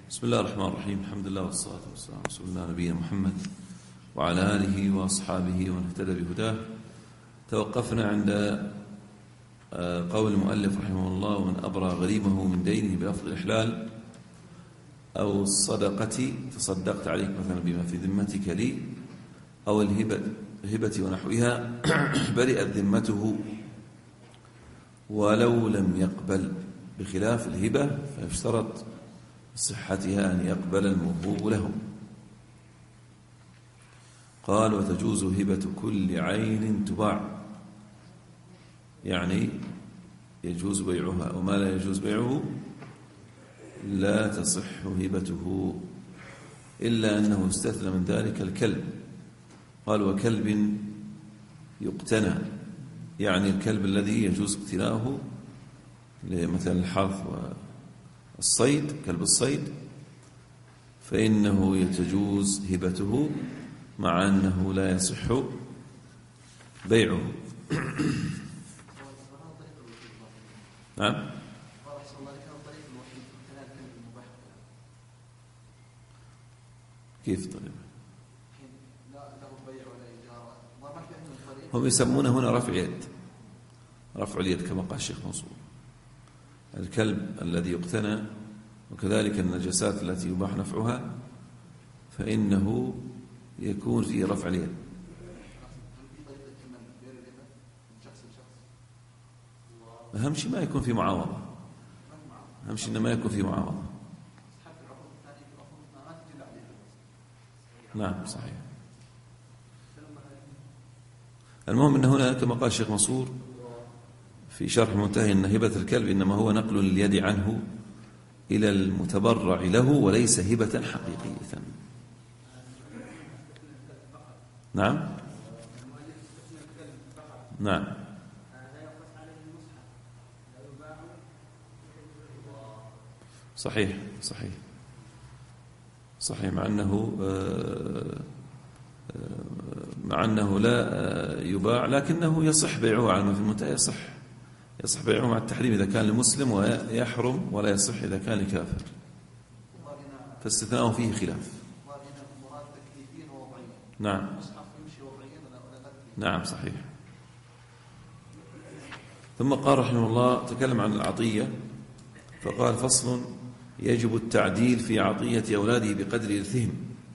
بسم الله الرحمن الرحيم. الحمد لله والصلاة والسلام على رسول الله نبينا محمد وعلى آله وأصحابه ومن اهتدى بهداه. توقفنا عند قول المؤلف رحمه الله: ومن أبرى غريمه من دينه بلفظ الإحلال أو الصدقة تصدقت عليك مثلا بما في ذمتك لي، أو الهبة ونحوها برئت ذمته ولو لم يقبل، بخلاف الهبة فيشترط صحتها أن يقبل الموهوب له. قال: وتجوز هبة كل عين تباع، يعني يجوز بيعها، وما لا يجوز بيعه لا تصح هبته، إلا أنه استثنى من ذلك الكلب. قال: وكلب يقتنى، يعني الكلب الذي يجوز اقتناؤه لمثل الحرث والصيد، كلب الصيد، فإنه يتجوز هبته مع أنه لا يصح بيعه. نعم. كيف طيب؟ هم يسمونه هنا رفع يد، رفع اليد كما قال الشيخ منصور. الكلب الذي يقتنى وكذلك النجاسات التي يباح نفعها فإنه يكون فيه رفع اليد. أهم شيء ما يكون في معاوضة، أهم شيء ما يكون في معاوضة. نعم صحيح. المهم أن هنا كما قال الشيخ منصور في شرح منتهي أن هبة الكلب إنما هو نقل اليد عنه إلى المتبرع له وليس هبة حقيقية. نعم نعم صحيح صحيح صحيح، مع أنه لا يباع لكنه يصح بيعه على ما في المنتهى، يصح بيعه مع التحريم إذا كان لمسلم، ويحرم ولا يصح إذا كان لكافر، فاستثناءه فيه خلاف. نعم نعم صحيح. ثم قال رحمه الله تكلم عن العطية فقال: فصل: يجب التعديل في عطية أولاده بقدر إرثهم.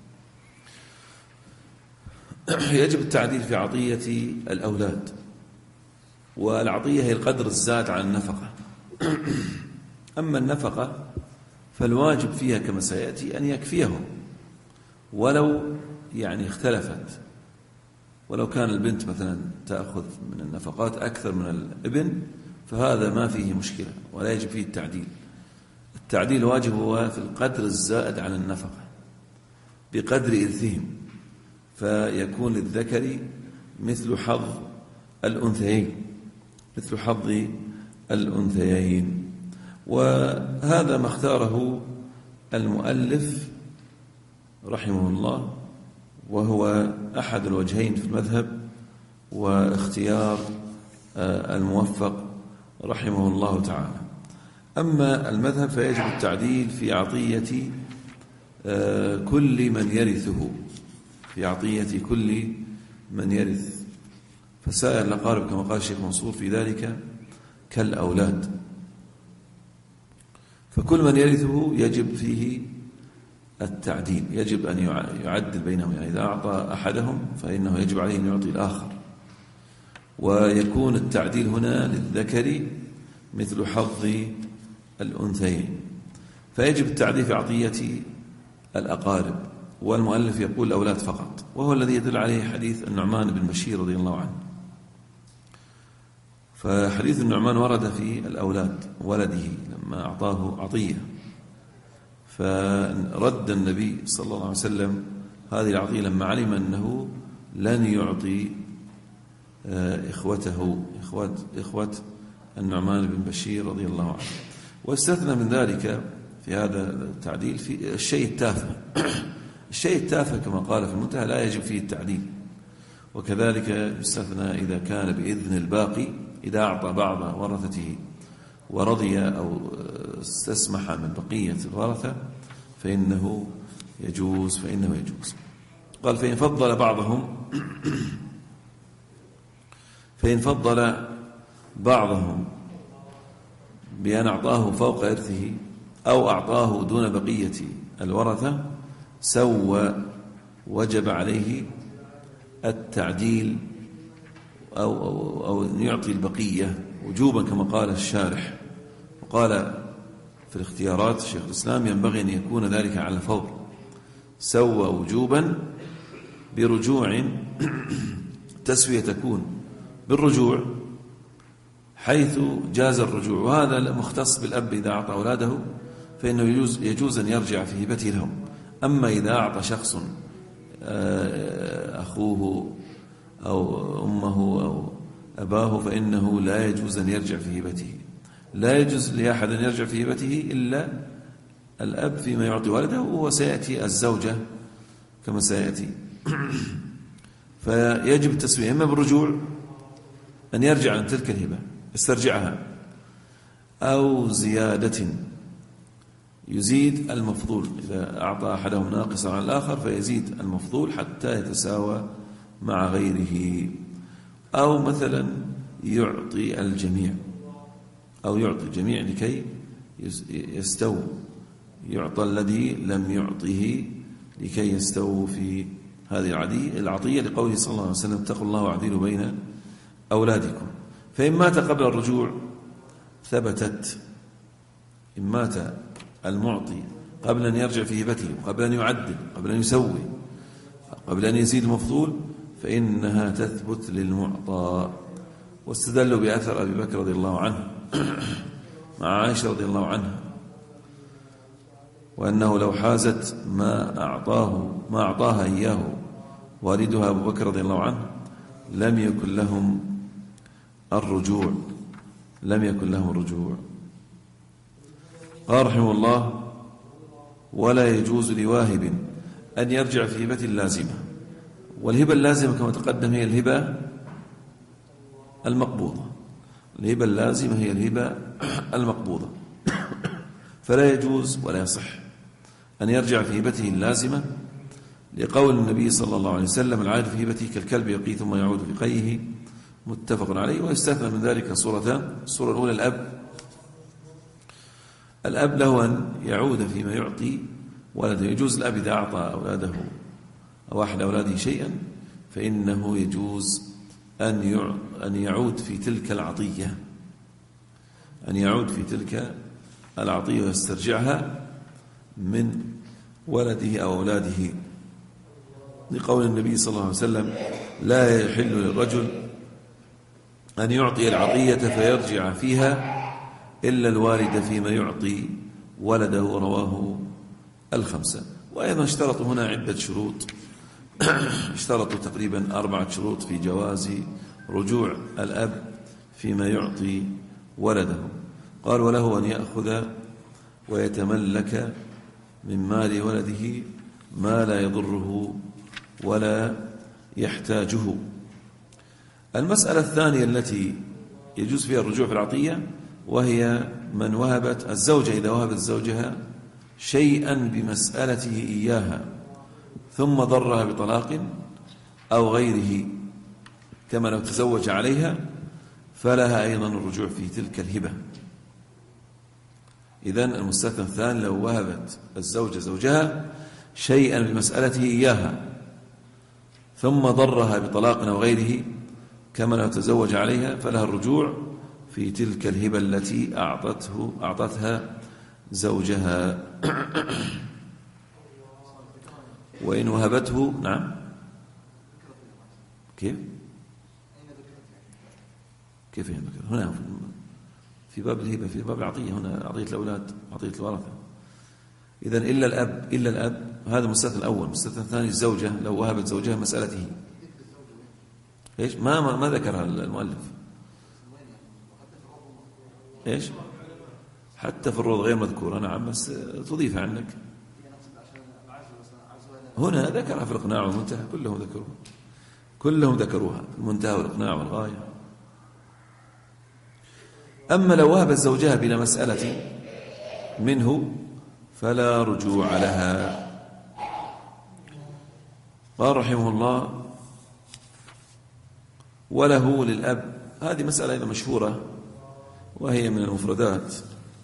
يجب التعديل في عطية الأولاد، والعطية هي القدر الزاد عن النفقة. أما النفقة فالواجب فيها كما سيأتي أن يكفيهم، ولو يعني اختلفت، ولو كان البنت مثلا تأخذ من النفقات أكثر من الابن فهذا ما فيه مشكلة ولا يجب فيه التعديل. التعديل واجب هو في القدر الزائد عن النفقة بقدر إرثهم، فيكون للذكر مثل حظ الأنثيين، مثل حظ الأنثيين. وهذا ما اختاره المؤلف رحمه الله، وهو أحد الوجهين في المذهب، واختيار الموفق رحمه الله تعالى. أما المذهب فيجب التعديل في عطية كل من يرثه، في عطية كل من يرث، فسائر الأقارب كما قال الشيخ منصور في ذلك كالأولاد، فكل من يرثه يجب فيه التعديل، يجب أن يعدل بينهم، يعني إذا أعطى أحدهم فإنه يجب عليه أن يعطي الآخر، ويكون التعديل هنا للذكر مثل حظ الأنثيين، فيجب التعديل في عطية الأقارب. والمؤلف يقول الأولاد فقط، وهو الذي يدل عليه حديث النعمان بن بشير رضي الله عنه. فحديث النعمان ورد في الأولاد ولده لما أعطاه عطية، فرد النبي صلى الله عليه وسلم هذه العطية لما علم أنه لن يعطي إخوته إخوة النعمان بن بشير رضي الله عنه. واستثنى من ذلك في هذا التعديل في الشيء التافه. الشيء التافه كما قال في المنتهى لا يجب فيه التعديل، وكذلك يستثنى إذا كان بإذن الباقي، إذا أعطى بعض ورثته ورضي أو استسمح من بقية الورثة فإنه يجوز. قال فإن فضل بعضهم بأن أعطاه فوق إرثه أو أعطاه دون بقية الورثة سوى، وجب عليه التعديل أو يعطي البقية وجوبا كما قال الشارح. وقال في الاختيارات شيخ الإسلام ينبغي أن يكون ذلك على الفور، سوى وجوبا برجوع. التسوية تكون بالرجوع حيث جاز الرجوع، وهذا مختص بالأب إذا أعطى أولاده فإنه يجوز أن يرجع في هبته لهم. أما إذا أعطى شخص أخوه أو أمه أو أباه فإنه لا يجوز أن يرجع في هبته. لا يجوز لأحد أن يرجع في هبته إلا الأب فيما يعطي والده، وسيأتي الزوجة كما سيأتي. فيجب التسوية إما بالرجوع أن يرجع عن تلك الهبة يسترجعها، أو زيادة يزيد المفضول، إذا أعطى أحدهم ناقصا عن الآخر فيزيد المفضول حتى يتساوى مع غيره، أو مثلا يعطي الجميع لكي يستووا، يعطى الذي لم يعطه لكي يستووا في هذه العطية، لقوله صلى الله عليه وسلم اتقوا الله واعدلوا بين أولادكم. فإن مات قبل الرجوع ثبتت، إن مات المعطي قبل أن يرجع في هبته، قبل أن يعدل، قبل أن يسوي، قبل أن يزيد المفضول، فإنها تثبت للمعطى. واستدلوا بأثر أبي بكر رضي الله عنه مع عائشة رضي الله عنها، وأنه لو حازت ما أعطاها إياه والدها أبو بكر رضي الله عنه لم يكن لهم الرجوع. قال رحمه الله ولا يجوز لواهب أن يرجع في هبة لازمة. والهبة اللازمة كما تقدم هي الهبة المقبوضة، الهبة اللازمة هي الهبة المقبوضة، فلا يجوز ولا يصح أن يرجع في هبته اللازمة، لقول النبي صلى الله عليه وسلم العائد في هبته كالكلب يقي ثم يعود في قيه، متفق عليه. ويستثنى من ذلك صورتان: الصورة الأولى الأب له أن يعود فيما يعطي ولده. يجوز الأب إذا أعطى أولاده أو أحد أولاده شيئا فإنه يجوز أن يعود في تلك العطية ويسترجعها من ولده أو أولاده، لقول النبي صلى الله عليه وسلم لا يحل للرجل أن يعطي العطية فيرجع فيها إلا الوالد فيما يعطي ولده، رواه الخمسة. وأيضا اشترطوا هنا عدة شروط، اشترطوا تقريبا 4 شروط في جواز رجوع الأب فيما يعطي ولده. قال وله أن يأخذ ويتملك من مال ولده ما لا يضره ولا يحتاجه. المسألة الثانية التي يجوز فيها الرجوع في العطية وهي من وهبت الزوجة، إذا وهبت زوجها شيئا بمسألته إياها ثم ضرها بطلاق أو غيره كما لو تزوج عليها، فلها أيضا الرجوع في تلك الهبة. إذن المستثنى الثاني لو وهبت الزوجة زوجها شيئا بمسألته إياها ثم ضرها بطلاق أو غيره كما لو تزوج عليها، فلها الرجوع في تلك الهبة التي أعطتها زوجها. وإن وهبته نعم كيف هنا في باب الهبة، في باب العطية، هنا عطية الأولاد، عطية الورثة. إذن إلا الأب هذا المستثنى الأول. المستثنى الثاني الزوجة لو وهبت زوجها مسألته. إيش ما ذكرها المؤلف؟ إيش حتى في الروض غير مذكورة، نعم، بس تضيفها عنك. هنا ذكرها في الإقناع والمنتهى، كلهم ذكروها المنتهى والإقناع والغاية. أما لو وهبت زوجها بلا مسألة منه فلا رجوع لها. قال رحمه الله: وله للأب. هذه مسألة أيضا مشهورة وهي من المفردات،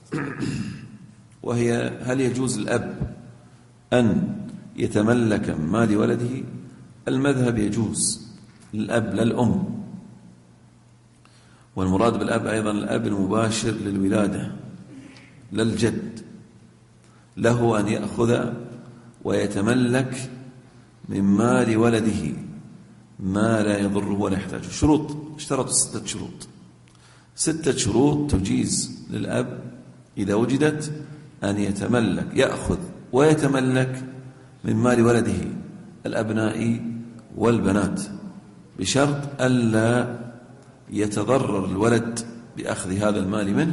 وهي: هل يجوز للأب أن يتملك من مال ولده؟ المذهب يجوز للأب لا الأم، والمراد بالأب أيضا الأب المباشر للولادة لا الجد، له أن يأخذ ويتملك من مال ولده ما لا يضره ولا يحتاجه. شروط، اشترطوا 6 شروط، 6 شروط تجيز للأب إذا وجدت أن يتملك، يأخذ ويتملك من مال ولده الأبناء والبنات، بشرط ألا يتضرر الولد بأخذ هذا المال منه،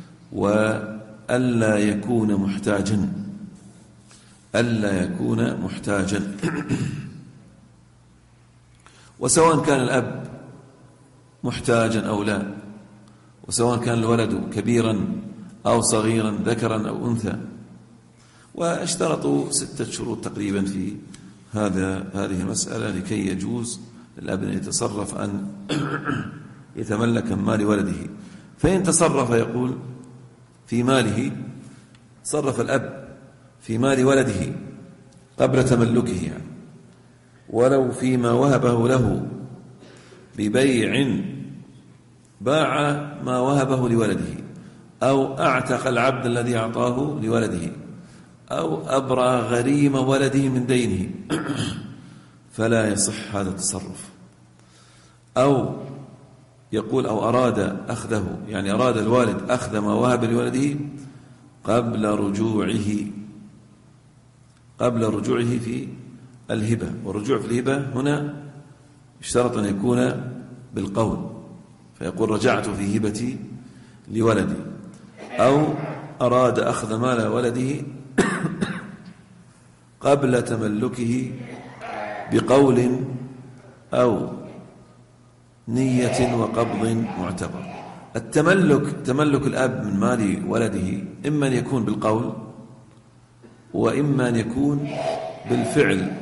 وألا يكون محتاجا، ألا يكون محتاجا. وسواء كان الأب محتاجا أو لا، وسواء كان الولد كبيرا أو صغيرا، ذكرا أو أنثى. واشترطوا 6 شروط تقريبا في هذه المسألة لكي يجوز للأب أن يتصرف، أن يتملك من مال ولده. فإن تصرف، يقول في ماله، تصرف الأب في مال ولده قبل تملكه، يعني ولو فيما وهبه له ببيع، باع ما وهبه لولده، أو أعتق العبد الذي أعطاه لولده، أو أبرأ غريم ولده من دينه، فلا يصح هذا التصرف. أو يقول: أو أراد أخذه، يعني أراد الوالد أخذ ما وهب لولده قبل رجوعه في الهبة. والرجوع في الهبة هنا اشترط أن يكون بالقول، فيقول: رجعت في هبتي لولدي. أو أراد أخذ مال ولده قبل تملكه بقول أو نية وقبض معتبر. تملك الأب من مال ولده إما أن يكون بالقول، وإما أن يكون بالفعل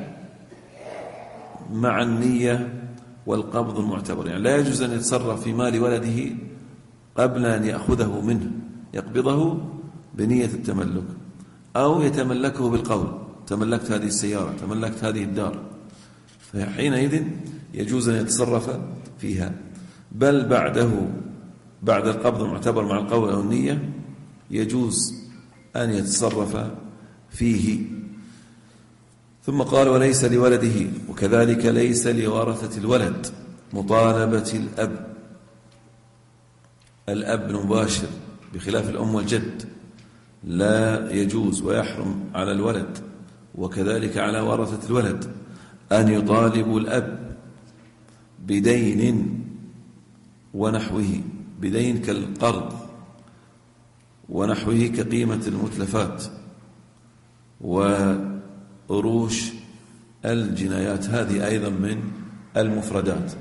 مع النية والقبض المعتبر. يعني لا يجوز أن يتصرف في مال ولده قبل أن يأخذه منه، يقبضه بنية التملك، أو يتملكه بالقول: تملكت هذه السيارة، تملكت هذه الدار، فحينئذ يجوز أن يتصرف فيها. بل بعد القبض المعتبر مع القول أو النية يجوز أن يتصرف فيه. ثم قال: وليس لولده، وكذلك ليس لورثة الولد مطالبة الأب المباشر، بخلاف الأم والجد لا يجوز ويحرم على الولد، وكذلك على ورثة الولد، أن يطالبوا الأب بدين ونحوه، بدين كالقرض ونحوه كقيمة المتلفات وأروش الجنايات. هذه أيضا من المفردات،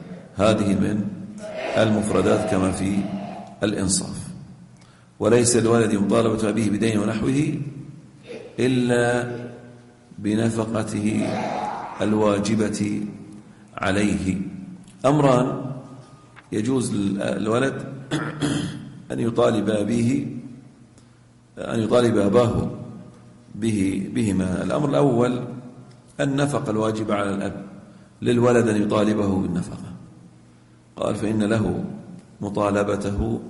كما في الإنصاف. وليس الولد مطالبة أبيه بدين ونحوه إلا بنفقته الواجبة عليه. أمران: يجوز للولد أن يطالب أباه بهما. الأمر الأول النفقة الواجبة على الأب، للولد أن يطالبه بالنفقة. قال: فإن له مطالبته،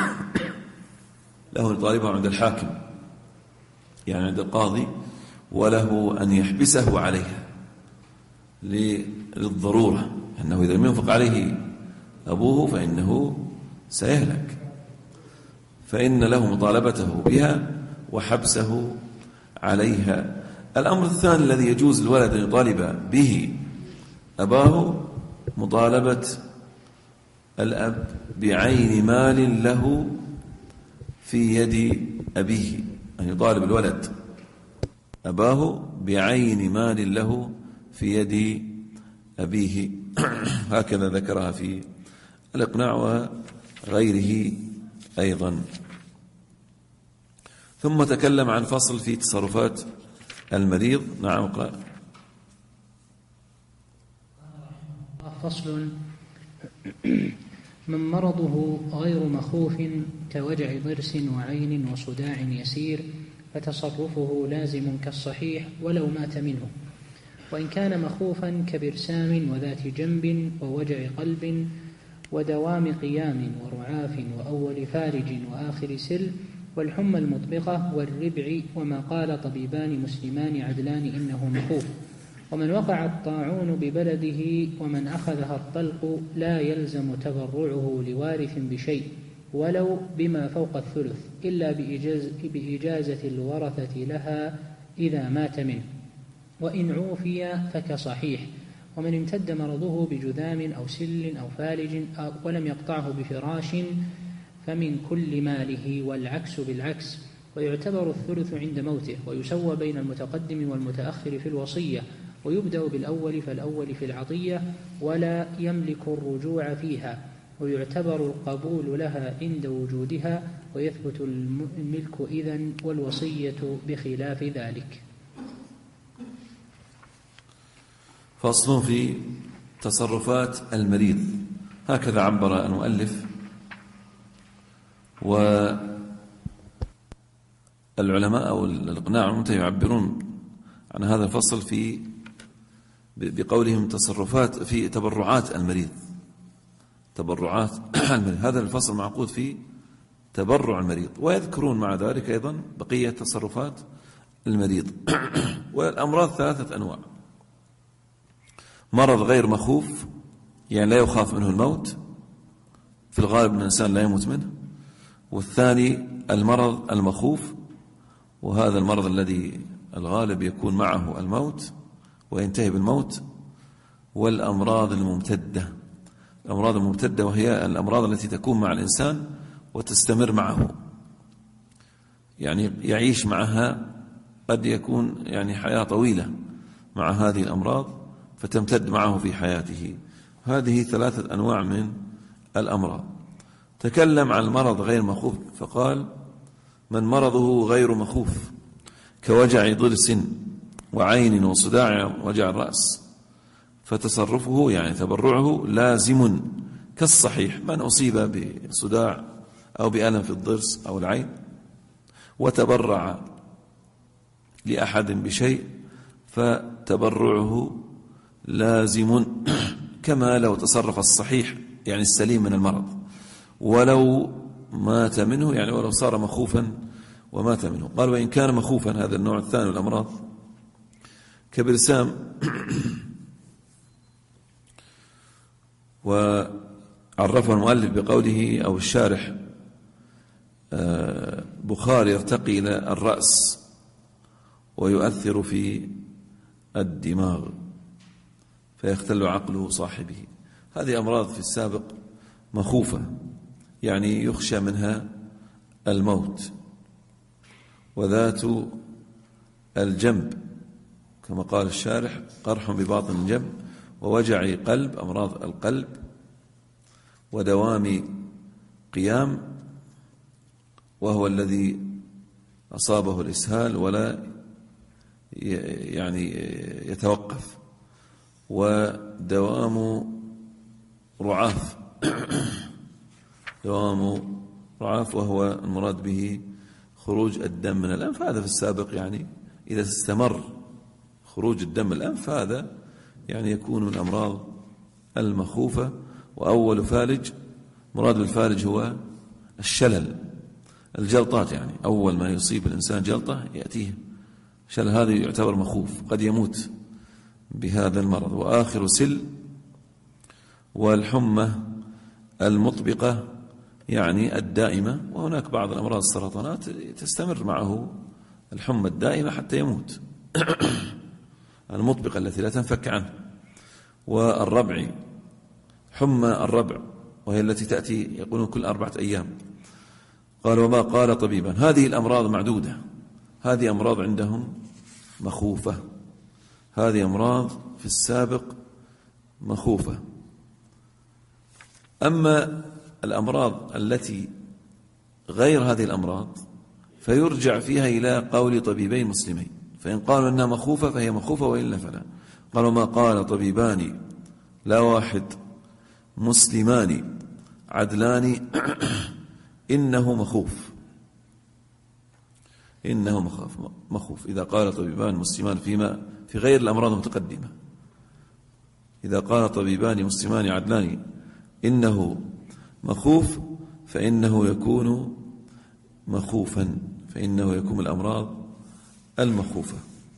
له يطالبه عند الحاكم، يعني عند القاضي، وله أن يحبسه عليها للضرورة، أنه إذا لم ينفق عليه أبوه فإنه سيهلك، فإن له مطالبته بها وحبسه عليها. الأمر الثاني الذي يجوز الولد أن يطالب به أباه: مطالبة الأب بعين مال له في يد أبيه، أن يطالب الولد أباه بعين مال له في يد أبيه. هكذا ذكرها في الإقناع وغيره أيضا. ثم تكلم عن فصل في تصرفات المريض. نعم اقرأ. فصل: من مرضه غير مخوف كوجع ضرس وعين وصداع يسير فتصرفه لازم كالصحيح ولو مات منه، وإن كان مخوفا كبرسام وذات جنب ووجع قلب ودوام قيام ورعاف وأول فارج وآخر سل والحمى المطبقة والربع وما قال طبيبان مسلمان عدلان إنه مخوف. ومن وقع الطاعون ببلده ومن أخذها الطلق لا يلزم تبرعه لوارث بشيء ولو بما فوق الثلث إلا بإجازة الورثة لها إذا مات منه، وإن عوفي فكصحيح. ومن امتد مرضه بجذام أو سل أو فالج ولم يقطعه بفراش فمن كل ماله، والعكس بالعكس. ويعتبر الثلث عند موته، ويسوى بين المتقدم والمتأخر في الوصية، ويبدأ بالأول فالأول في العطية ولا يملك الرجوع فيها، ويعتبر القبول لها عند وجودها، ويثبت الملك إذن والوصية بخلاف ذلك. فصل في تصرفات المريض. هكذا عبر المؤلف، والعلماء أو الإقناع المنتهي يعبرون عن هذا الفصل بقولهم تصرفات في تبرعات المريض. تبرعات المريض، هذا الفصل معقود في تبرع المريض، ويذكرون مع ذلك أيضا بقية تصرفات المريض. والأمراض 3 أنواع: مرض غير مخوف، يعني لا يخاف منه الموت، في الغالب الإنسان لا يموت منه. والثاني المرض المخوف، وهذا المرض الذي الغالب يكون معه الموت وينتهي بالموت. والأمراض الممتدة، الأمراض الممتدة وهي الأمراض التي تكون مع الإنسان وتستمر معه، يعني يعيش معها، قد يكون يعني حياة طويلة مع هذه الأمراض فتمتد معه في حياته. هذه 3 أنواع من الأمراض. تكلم عن المرض غير مخوف فقال: من مرضه غير مخوف كوجع ضرس وعين وصداع وجع الرأس فتصرفه يعني تبرعه لازم كالصحيح. من أصيب بصداع أو بألم في الضرس أو العين وتبرع لأحد بشيء فتبرعه لازم كما لو تصرف الصحيح يعني السليم من المرض ولو مات منه، يعني ولو صار مخوفا ومات منه. قال: وإن كان مخوفا، هذا النوع الثاني من الأمراض، كبرسام. وعرفه المؤلف بقوله أو الشارح: بخار يرتقي إلى الرأس ويؤثر في الدماغ فيختل عقله صاحبه. هذه أمراض في السابق مخوفة، يعني يخشى منها الموت. وذات الجنب كما قال الشارح: قرح بباطن الجنب ووجع قلب، أمراض القلب، ودوام قيام وهو الذي أصابه الإسهال ولا يعني يتوقف، ودوام رعاف دوام رعاف وهو المراد به خروج الدم من الأنف. هذا في السابق يعني إذا استمر خروج الدم من الأنف هذا يعني يكون من الأمراض المخوفة. وأول فالج، مراد بالفالج هو الشلل، الجلطات، يعني أول ما يصيب الإنسان جلطة يأتيه شلل، هذا يعتبر مخوف، قد يموت بهذا المرض. وآخر سل، والحمى المطبقة يعني الدائمة. وهناك بعض الأمراض السرطانات تستمر معه الحمى الدائمة حتى يموت المطبقة التي لا تنفك عنه. والربع، حمى الربع وهي التي تأتي يقولون كل 4 أيام. قال: وما قال طبيبا. هذه الأمراض معدودة، هذه أمراض عندهم مخوفة، هذه أمراض في السابق مخوفة. أما الأمراض التي غير هذه الأمراض فيرجع فيها إلى قول طبيبين مسلمين، فإن قالوا أنها مخوفة فهي مخوفة وإلا فلا. قالوا ما قال طبيبان لا واحد مسلمان عدلان إنه مخوف. إنه مخوف إذا قال طبيبان مسلمان في غير الأمراض المتقدمة. إذا قال طبيبان مسلمان عدلان إنه مخوف فإنه يكون مخوفا، فإنه يكون الأمراض المخوفة.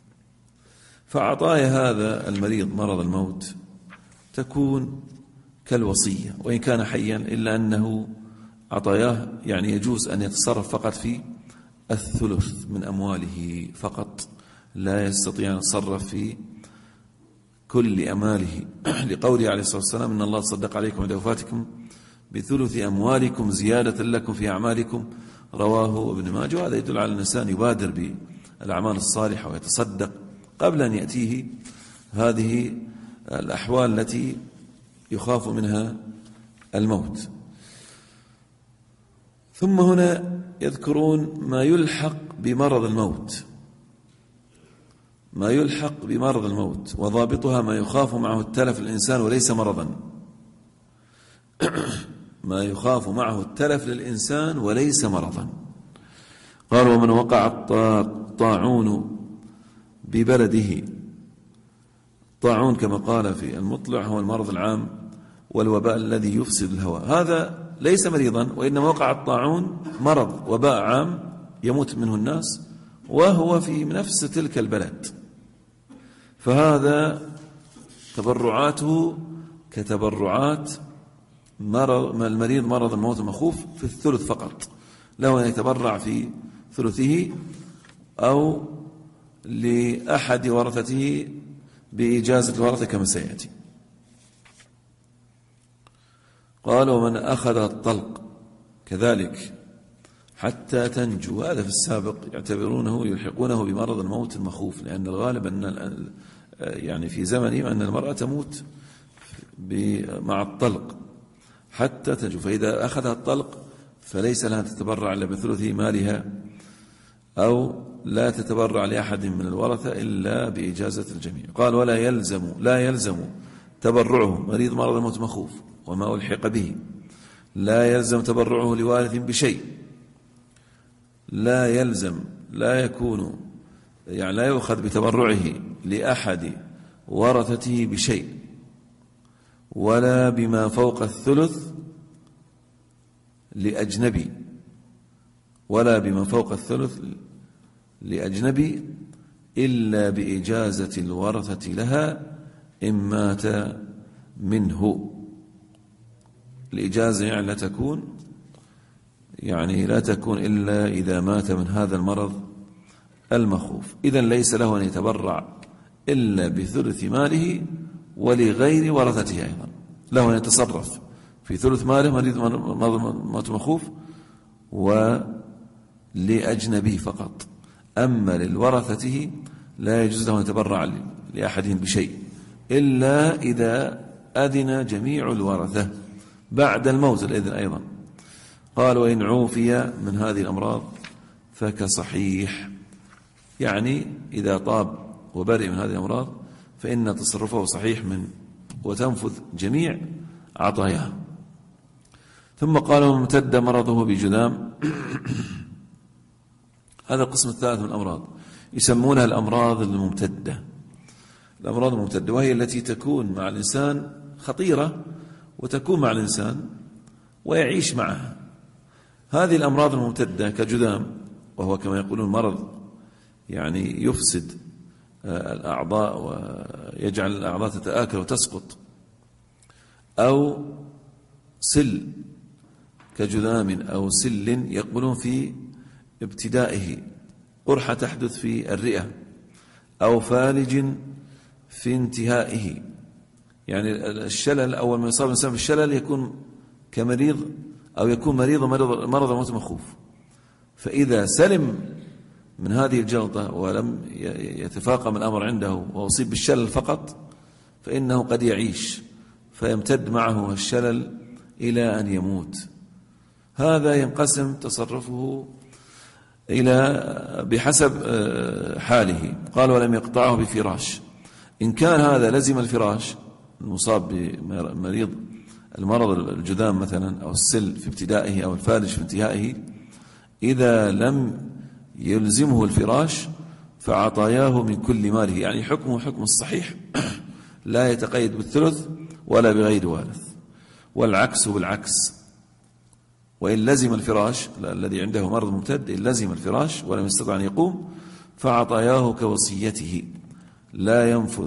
فعطايا هذا المريض مرض الموت تكون كالوصية وإن كان حيا، إلا أنه عطاياه يعني يجوز أن يتصرف فقط في الثلث من أمواله فقط، لا يستطيع أن يتصرف في كل أماله، لقوله عليه الصلاة والسلام إن الله تصدق عليكم عند وفاتكم بثلث أموالكم زيادة لكم في أعمالكم، رواه ابن ماجه. وهذا يدل على الإنسان يبادر بالأعمال الصالحة ويتصدق قبل أن يأتيه هذه الأحوال التي يخاف منها الموت. ثم هنا يذكرون ما يلحق بمرض الموت، ما يلحق بمرض الموت، وضابطها ما يخاف معه التلف للإنسان وليس مرضا. ما يخاف معه التلف للإنسان وليس مرضا. قال ومن وقع الطاعون ببلده، الطاعون كما قال في المطلع هو المرض العام والوباء الذي يفسد الهواء، هذا ليس مريضا وإنما وقع الطاعون مرض وباء عام يموت منه الناس وهو في نفس تلك البلد، فهذا تبرعاته كتبرعات المريض مرض الموت المخوف في الثلث فقط، له أن يتبرع في ثلثه أو لأحد ورثته بإجازة الورثة كما سيأتي. قال ومن أخذ الطلق كذلك حتى تنجو، هذا في السابق يعتبرونه يلحقونه بمرض الموت المخوف، لأن الغالب أن يعني في زمنهم أن المرأة تموت مع الطلق حتى تنجو، فإذا أخذها الطلق فليس لها تتبرع إلا بثلث مالها أو لا تتبرع لأحد من الورثة إلا بإجازة الجميع. قال ولا يلزم تبرعه مريض مرض الموت مخوف وما ألحق به، لا يلزم تبرعه لوارث بشيء، لا يلزم لا يكون يعني لا يؤخذ بتبرعه لأحد ورثته بشيء ولا بما فوق الثلث لأجنبي، ولا بما فوق الثلث لأجنبي إلا بإجازة الورثة لها إن مات منه. الإجازة يعني لا تكون إلا إذا مات من هذا المرض المخوف. إذن ليس له أن يتبرع إلا بثلث ماله ولغير ورثته أيضا، له أن يتصرف في ثلث ماله مريض موت مخوف ولأجنبي فقط، أما للورثته لا يجوز له أن يتبرع لأحدهم بشيء إلا إذا أذن جميع الورثة بعد الموت الإذن أيضا. قال وإن عوفي من هذه الأمراض فكصحيح، يعني إذا طاب وبرئ من هذه الأمراض فإن تصرفه صحيح وتنفذ جميع عطاياه. ثم قال وامتد مرضه بجذام هذا القسم الثالث من الأمراض يسمونها الأمراض الممتدة. الأمراض الممتدة وهي التي تكون مع الإنسان خطيرة وتكون مع الإنسان ويعيش معها. هذه الأمراض الممتدة كجذام، وهو كما يقولون مرض يعني يفسد الأعضاء ويجعل الأعضاء تتآكل وتسقط، أو سل كجذام أو سل يقولون في ابتدائه قرحة تحدث في الرئة، أو فالج في انتهائه، يعني الشلل أول ما يصاب الإنسان بالشلل يكون كمريض أو يكون مرض الموت مخوف، فإذا سلم من هذه الجلطة ولم يتفاقم الأمر عنده وأصيب بالشلل فقط فإنه قد يعيش فيمتد معه الشلل إلى أن يموت. هذا ينقسم تصرفه بحسب حاله. قال ولم يقطعه بفراش. إن كان هذا لزم الفراش، المصاب بمريض المرض الجذام مثلا أو السل في ابتدائه أو الفالج في انتهائه، إذا لم يلزمه الفراش فعطاياه من كل ماله، يعني حكمه حكم الصحيح لا يتقيد بالثلث ولا بغير وارث. والعكس بالعكس، وإن لزم الفراش الذي عنده مرض ممتد، إن لزم الفراش ولم يستطع أن يقوم فعطاياه كوصيته، لا ينفذ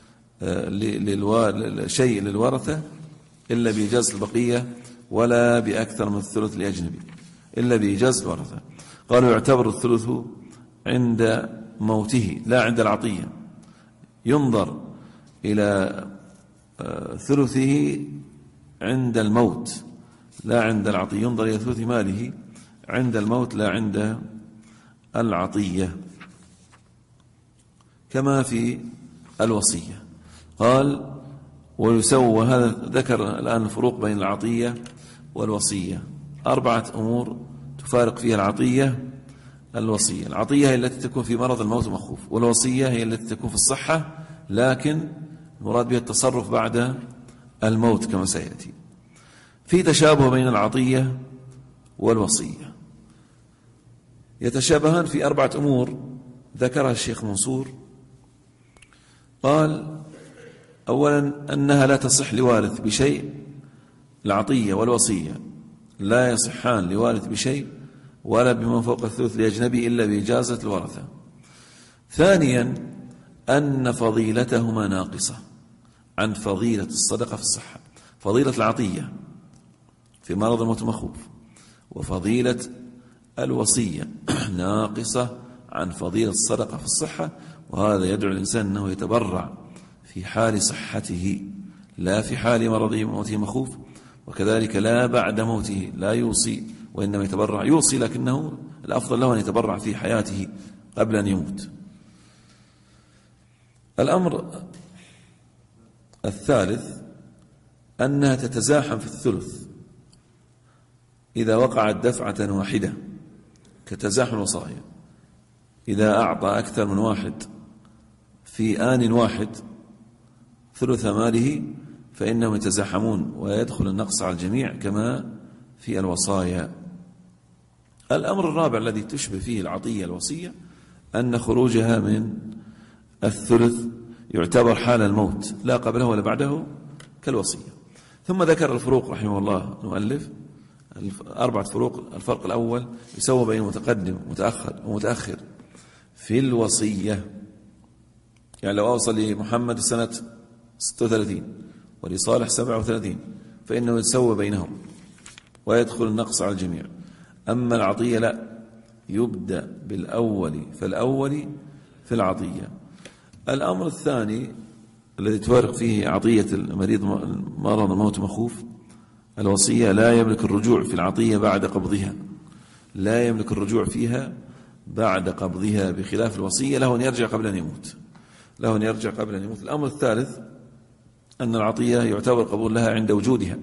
شيء للورثة إلا بإجازة البقية ولا بأكثر من الثلث لأجنبي إلا بإجازة الورثة. قالوا يعتبر الثلث عند موته لا عند العطية، ينظر إلى ثلثه عند الموت لا عند العطية، ينظر إلى ثلث ماله عند الموت لا عند العطية، كما في الوصية. قال ويسوى، هذا ذكر الآن الفروق بين العطية والوصية. 4 أمور تفارق فيها العطية الوصية. العطية هي التي تكون في مرض الموت مخوف، والوصية هي التي تكون في الصحة لكن المراد بها التصرف بعد الموت كما سيأتي. في تشابه بين العطية والوصية، يتشابهان في 4 أمور ذكرها الشيخ منصور. قال أولا أنها لا تصح لوارث بشيء، العطية والوصية لا يصحان لوارث بشيء ولا بما فوق الثلث لأجنبي إلا بإجازة الورثة. ثانيا أن فضيلتهما ناقصة عن فضيلة الصدقة في الصحة. فضيلة العطية في مرض الموت مخوف وفضيلة الوصية ناقصة عن فضيلة الصدقة في الصحة، وهذا يدعو الإنسان أنه يتبرع في حال صحته لا في حال مرضه وموته مخوف، وكذلك لا بعد موته لا يوصي وإنما يتبرع، يوصي لكنه الأفضل له أن يتبرع في حياته قبل أن يموت. الأمر الثالث أنها تتزاحم في الثلث إذا وقعت دفعة واحدة كتزاحم الوصايا. إذا أعطى أكثر من واحد في آن واحد ثلث ماله فإنهم يتزاحمون ويدخل النقص على الجميع كما في الوصايا. الأمر الرابع الذي تشبه فيه العطية الوصية أن خروجها من الثلث يعتبر حال الموت لا قبله ولا بعده كالوصية. ثم ذكر الفروق رحمه الله المؤلف 4 فروق. الفرق الأول يسوى بين متقدم ومتأخر في الوصية، يعني لو أوصى لمحمد سنة 36 ولصالح 37 فإنه يتسوى بينهم ويدخل النقص على الجميع. أما العطية لا، يبدأ بالأول فالأول في العطية. الأمر الثاني الذي تفارق فيه عطية المريض مرض الموت مخوف، الوصية لا يملك الرجوع في العطية بعد قبضها، لا يملك الرجوع فيها بعد قبضها، بخلاف الوصية له أن يرجع قبل أن يموت، له أن يرجع قبل أن يموت. الأمر الثالث أن العطية يعتبر قبول لها عند وجودها،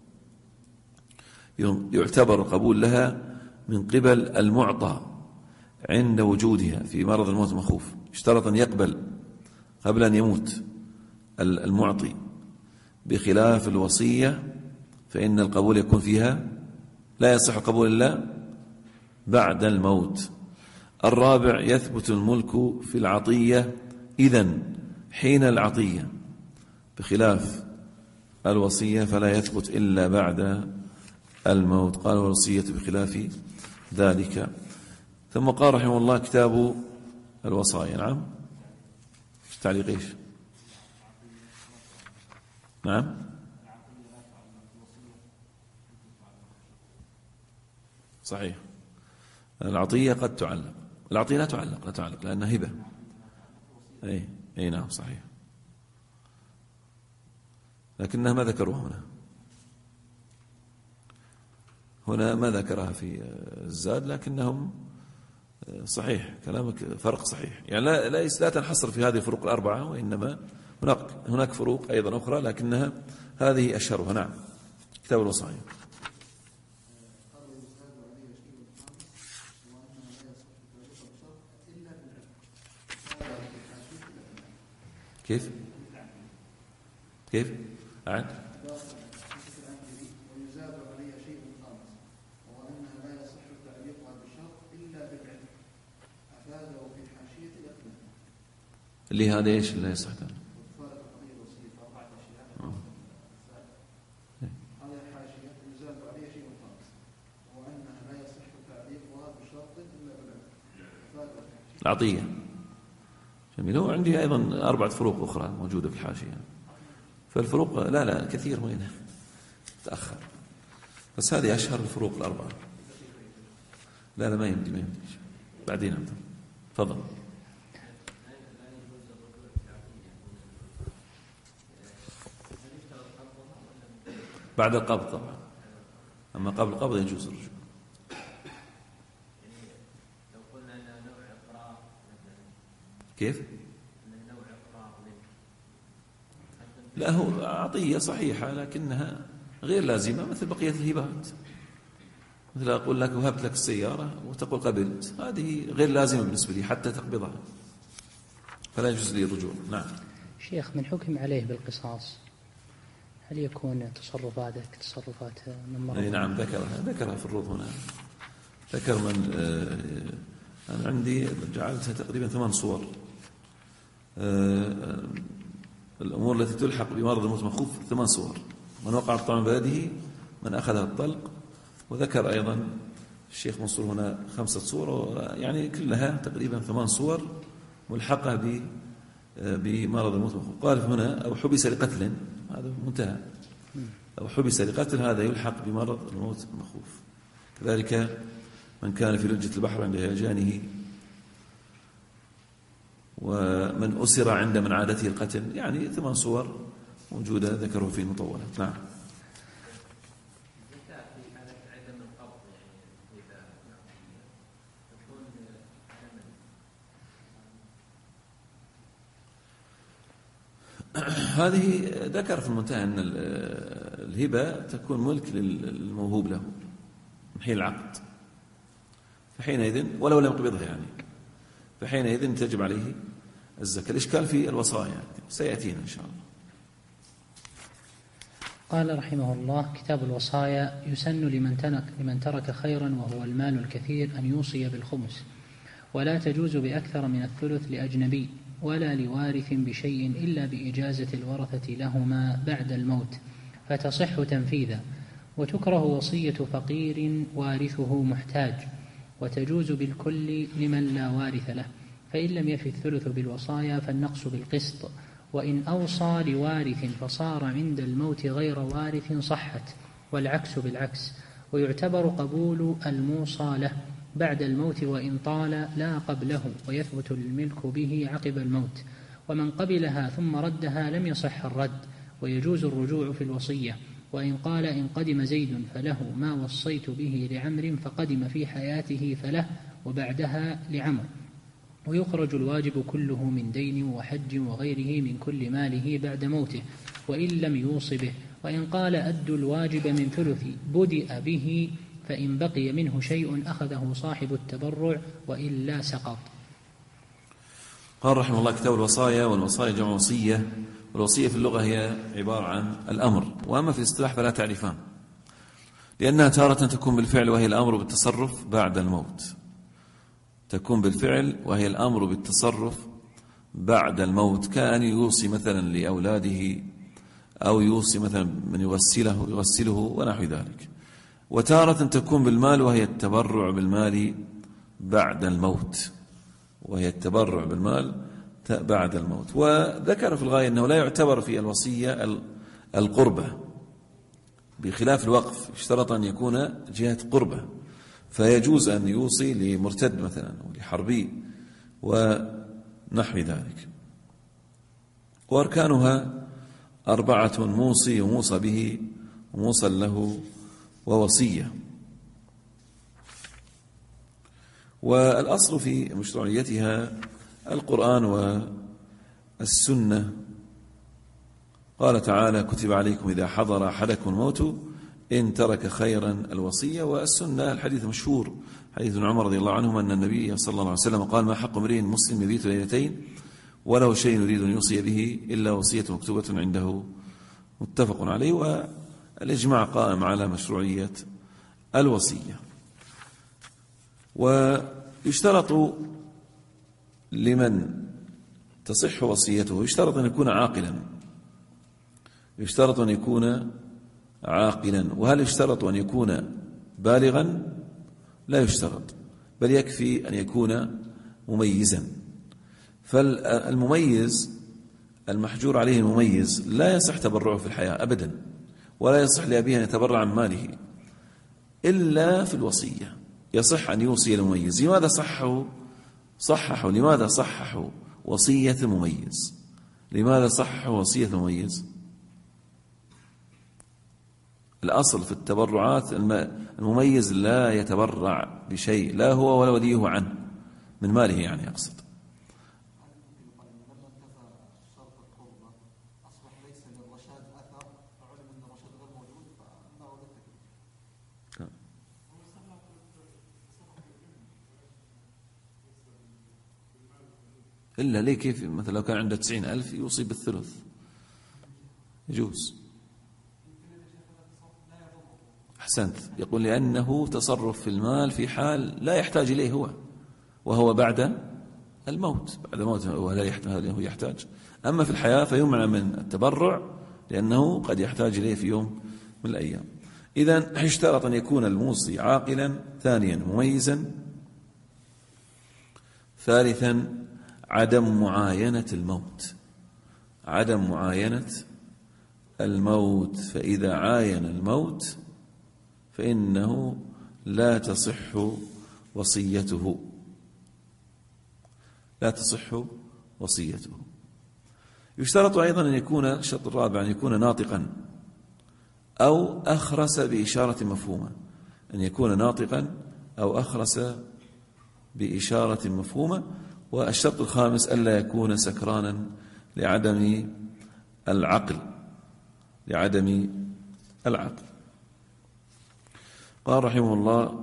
يعتبر قبول لها من قبل المعطى عند وجودها. في مرض الموت مخوف اشترط أن يقبل قبل أن يموت المعطي، بخلاف الوصية فإن القبول يكون فيها لا يصح قبول الله بعد الموت. الرابع يثبت الملك في العطية إذن حين العطية، بخلاف الوصية فلا يثبت إلا بعد الموت. قال والوصية بخلاف ذلك. ثم قال رحمه الله كتاب الوصايا. نعم، تعليق ايش؟ نعم، صحيح. العطية قد تعلق، العطية لا تعلق لأنها هبة. أي نعم صحيح، لكنها ما ذكروها هنا ما ذكرها في الزاد، لكنهم صحيح كلامك، فرق صحيح، يعني لا تنحصر في هذه الفروق 4، وإنما هناك فروق أيضا أخرى لكنها هذه أشهرها. نعم، كتاب الوصايا. كيف أعد؟ ويزاد علي شيء خامس وهو أنها لا يصح تعليقها بالشرط إلا بالعلم أفاده في حاشية الأقلام اللي هذا إيش اللي يصح هذا حاشية يزاد علي شيء خامس وهو أنها لا يصح تعليقها بشرط إلا بالعلم أفاده العطية. جميل. هو عندي أيضا 4 فروق أخرى موجودة في الحاشية، فالفروق لا كثير وين تأخر، بس هذه أشهر الفروق ال4. لا ما يمدي بعدين أنت تفضل. بعد القبض طبعا، أما قبل القبض يجوز الرجوع. كيف؟ لا هو عطية صحيحة لكنها غير لازمة مثل بقية الهبات، مثل أقول لك وهبت لك السيارة وتقول قبلت، هذه غير لازمة بالنسبة لي حتى تقبضها، فلا يجوز لي الرجوع. نعم. شيخ، من حكم عليه بالقصاص هل يكون تصرفات من مرض؟ نعم ذكرها في الروض هنا. ذكر من أنا عندي جعلتها تقريبا 8 صور. الأمور التي تلحق بمرض الموت مخوف 8 صور: من وقع الطعن بيده، من أخذها الطلق، وذكر أيضا الشيخ منصور هنا 5 صور، يعني كلها تقريبا 8 صور ملحقة بمرض الموت مخوف. قال هنا أو حبس لقتل، هذا منتهى، أو حبس لقتل هذا يلحق بمرض الموت المخوف. كذلك من كان في لجة البحر عند هيجانه، ومن أسر عند من عادته القتل، يعني 8 صور موجودة ذكره في المطولات. نعم. هذه ذكر في المنتهى أن الهبة تكون ملك للموهوب له من حين العقد، فحينئذ ولو لم يقبضها يعني، فحينئذ تجب عليه الزكاة. الإشكال في الوصايا سيأتينا إن شاء الله. قال رحمه الله: كتاب الوصايا. يسن لمن ترك خيرا وهو المال الكثير أن يوصي بالخمس، ولا تجوز بأكثر من الثلث لأجنبي ولا لوارث بشيء إلا بإجازة الورثة لهما بعد الموت فتصح تنفيذا، وتكره وصية فقير وارثه محتاج، وتجوز بالكل لمن لا وارث له، فإن لم يفي الثلث بالوصايا فالنقص بالقسط، وإن أوصى لوارث فصار عند الموت غير وارث صحت، والعكس بالعكس، ويعتبر قبول الموصى له بعد الموت وإن طال لا قبله، ويثبت الملك به عقب الموت. ومن قبلها ثم ردها لم يصح الرد، ويجوز الرجوع في الوصية. وإن قال: إن قدم زيد فله ما وصيت به لعمر فقدم في حياته فله وبعدها لعمر، ويخرج الواجب كله من دين وحج وغيره من كل ماله بعد موته وإن لم يوص به. وإن قال: أد الواجب من ثلث بدأ به، فإن بقي منه شيء أخذه صاحب التبرع وإلا سقط. قال رحمه الله: كتاب الوصايا. والوصايا جمع وصية، والوصية في اللغة هي عبارة عن الأمر، وأما في الاصطلاح فلا تعرفان، لأنها تارة تكون بالفعل وهي الأمر بالتصرف بعد الموت، تكون بالفعل وهي الأمر بالتصرف بعد الموت، كأن يوصي مثلا لأولاده أو يوصي مثلا من يغسله ونحو ذلك. وتارة تكون بالمال وهي التبرع بالمال بعد الموت، وهي التبرع بالمال بعد الموت. وذكر في الغاية أنه لا يعتبر في الوصية القربة، بخلاف الوقف اشترط أن يكون جهة قربة، فيجوز أن يوصي لمرتد مثلا ولحربي ونحو ذلك. وأركانها 4: موصي وموصى به وموصى له ووصية. والأصل في مشروعيتها القرآن والسنة. قال تعالى: كتب عليكم إذا حضر أحدكم الموت إن ترك خيرا الوصية. والسنة الحديث المشهور حديث عمر رضي الله عنه أن النبي صلى الله عليه وسلم قال: ما حق امرئ مسلم يبيت ليلتين وله شيء يريد أن يوصي به إلا وصية مكتوبة عنده متفق عليه. والإجماع قائم على مشروعية الوصية. ويشترط لمن تصح وصيته يشترط أن يكون عاقلا، يشترط أن يكون عاقلا. وهل يشترط أن يكون بالغا؟ لا يشترط، بل يكفي أن يكون مميزا. فالمميز المحجور عليه المميز لا يصح تبرعه في الحياة أبدا، ولا يصح لأبيه أن يتبرع عن ماله إلا في الوصية. يصح أن يوصي المميز. لماذا صححوا لماذا صححوا وصية المميز؟ لماذا صححوا وصية المميز؟ الأصل في التبرعات المميز لا يتبرع بشيء، لا هو ولا وليه عنه من ماله، يعني أقصد. إلا ليه؟ كيف مثلا لو كان عنده 90,000 يوصي بالثلث يجوز. أحسنت. يقول لأنه تصرف في المال في حال لا يحتاج إليه هو، وهو بعد الموت. بعد موته هو لا يحتاج. أما في الحياة فيمنع من التبرع لأنه قد يحتاج إليه في يوم من الأيام. إذن اشترط أن يكون الموصي عاقلا، ثانيا مميزا، ثالثا عدم معاينة الموت. عدم معاينة الموت، فإذا عاين الموت فإنه لا تصح وصيته، لا تصح وصيته. يشترط أيضا أن يكون، الشرط الرابع، أن يكون ناطقا أو أخرس بإشارة مفهومة. أن يكون ناطقا أو أخرس بإشارة مفهومة. والشرط الخامس ألا يكون سكرانا لعدم العقل، لعدم العقل. قال رحمه الله: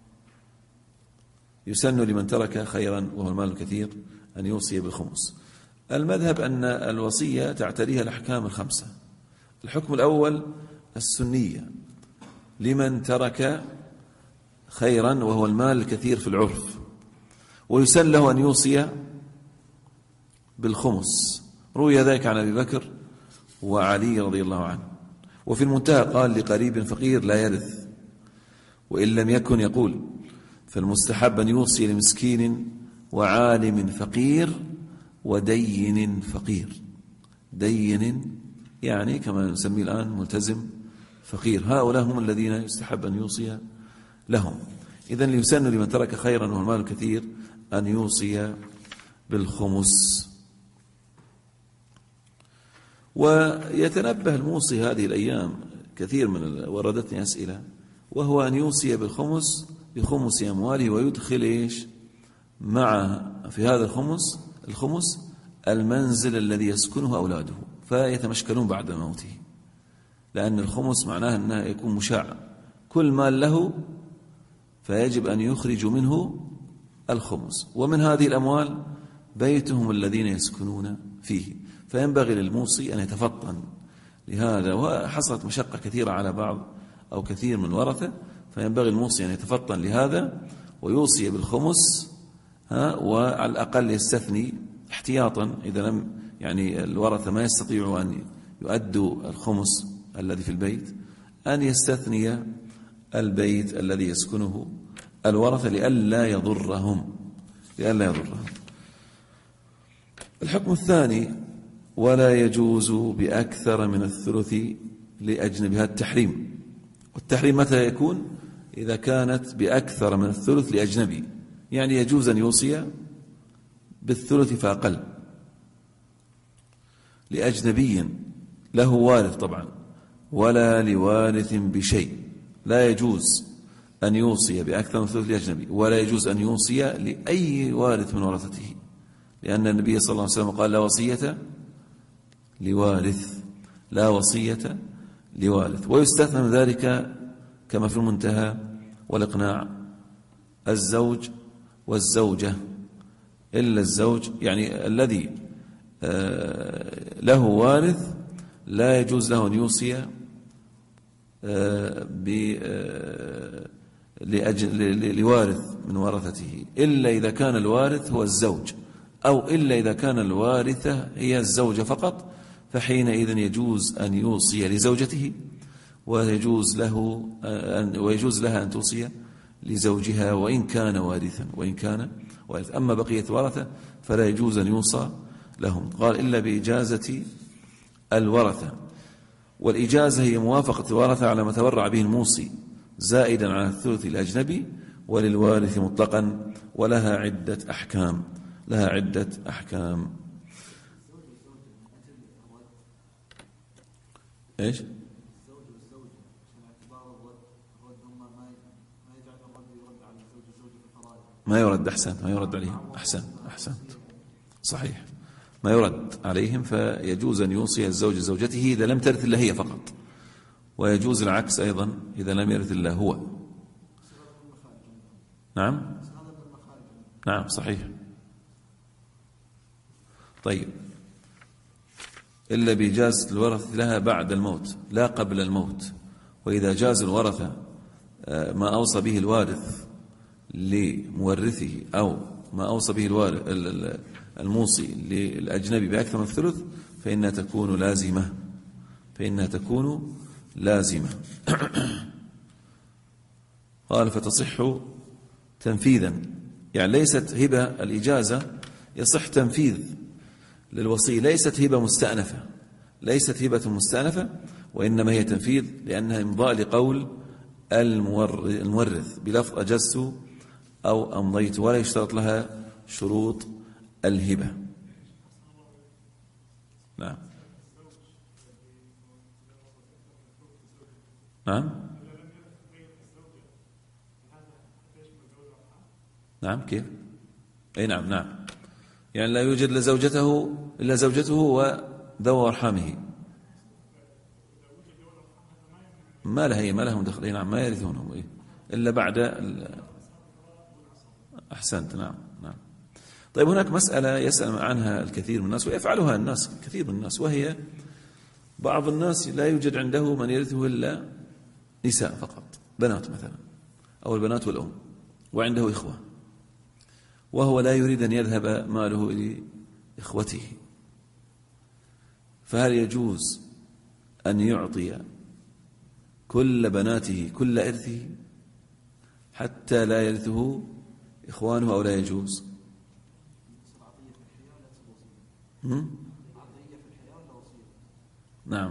يسن لمن ترك خيرا وهو المال الكثير أن يوصي بالخمس. المذهب أن الوصية تعتريها الأحكام الخمسة. الحكم الأول السنية لمن ترك خيرا وهو المال الكثير في العرف، ويسن له أن يوصي بالخمس. روي ذلك عن أبي بكر وعلي رضي الله عنه. وفي المنتهى قال: لقريب فقير لا يرث، وإن لم يكن يقول فالمستحب أن يوصي لمسكين وعالم فقير ودين فقير. دين يعني كما نسميه الآن ملتزم فقير، هؤلاء هم الذين يستحب أن يوصي لهم. إذن يسن لمن ترك خيرا وهو المال الكثير أن يوصي بالخمس. ويتنبه الموصي هذه الأيام، كثير من وردتني أسئلة، وهو أن يوصي بالخمس بخمس أمواله، ويدخل إيش مع في هذا الخمس المنزل الذي يسكنه أولاده فيتمشكلون بعد موته، لأن الخمس معناه أنه يكون مشاع، كل مال له فيجب أن يخرج منه الخمس. ومن هذه الأموال بيتهم الذين يسكنون فيه، فينبغي للموصي أن يتفطن لهذا. وحصلت مشقة كثيرة على بعض أو كثير من الورثة، فينبغي الموصي أن يتفطن لهذا ويوصي بالخمس، وعلى الأقل يستثني احتياطا إذا لم يعني الورثة ما يستطيعوا أن يؤدوا الخمس الذي في البيت، أن يستثني البيت الذي يسكنه الورثة لئلا يضرهم. الحكم الثاني: ولا يجوز بأكثر من الثلث لأجنبي. هذا التحريم. والتحريم متى يكون؟ إذا كانت بأكثر من الثلث لأجنبي، يعني يجوز أن يوصي بالثلث فأقل لأجنبي له وارث طبعا، ولا لوارث بشيء. لا يجوز أن يوصي بأكثر من الثلث لأجنبي، ولا يجوز أن يوصي لأي وارث من ورثته، لأن النبي صلى الله عليه وسلم قال: لا وصية لوارث، لا وصية لوارث. ويستثنى من ذلك كما في المنتهى والإقناع الزوج والزوجة، إلا الزوج يعني الذي له وارث لا يجوز له أن يوصي لوارث من ورثته إلا إذا كان الوارث هو الزوج، أو إلا إذا كان الوارثة هي الزوجة فقط، فحينئذ يجوز أن يوصي لزوجته ويجوز لها أن توصي لزوجها وإن كان وارثا. أما بقية ورثة فلا يجوز أن يوصى لهم. قال إلا بإجازة الورثة، والإجازة هي موافقة الورثة على ما تورع به الموصي زائدا على الثلث الأجنبي وللوارث مطلقا، ولها عدة أحكام. إيش؟ ما يرد. أحسنت. ما يرد عليهم. أحسنت صحيح، ما يرد عليهم. فيجوز أن يوصي الزوج زوجته إذا لم ترث إلا هي فقط، ويجوز العكس أيضا إذا لم يرث إلا هو. نعم صحيح. طيب، إلا بإجازة الورثة لها بعد الموت لا قبل الموت. وإذا جاز الورثة ما أوصى به الوارث لمورثه أو ما أوصى به الموصي للأجنبي بأكثر من الثلث فإنها تكون لازمة. قال فتصح تنفيذا، يعني ليست هبة الإجازة يصح تنفيذ للوصي، ليست هبة مستأنفة، وإنما هي تنفيذ لأنها إمضاء لقول المورث بلفظ أجزت أو أمضيت، ولا يشترط لها شروط الهبة. نعم كيف؟ أي نعم. يعني لا يوجد إلا زوجته وذو أرحامه، ما لهم دخل. نعم، ما يرثونه إلا بعد أحسنت. نعم. طيب، هناك مسألة يسأل عنها الكثير من الناس ويفعلها الناس كثير من الناس، وهي بعض الناس لا يوجد عنده من يرثه إلا نساء فقط، بنات مثلا، أو البنات والأم، وعنده إخوة، وهو لا يريد أن يذهب ماله لإخوته، فهل يجوز أن يعطي كل بناته كل إرثه حتى لا يرثه إخوانه أو لا يجوز؟ نعم.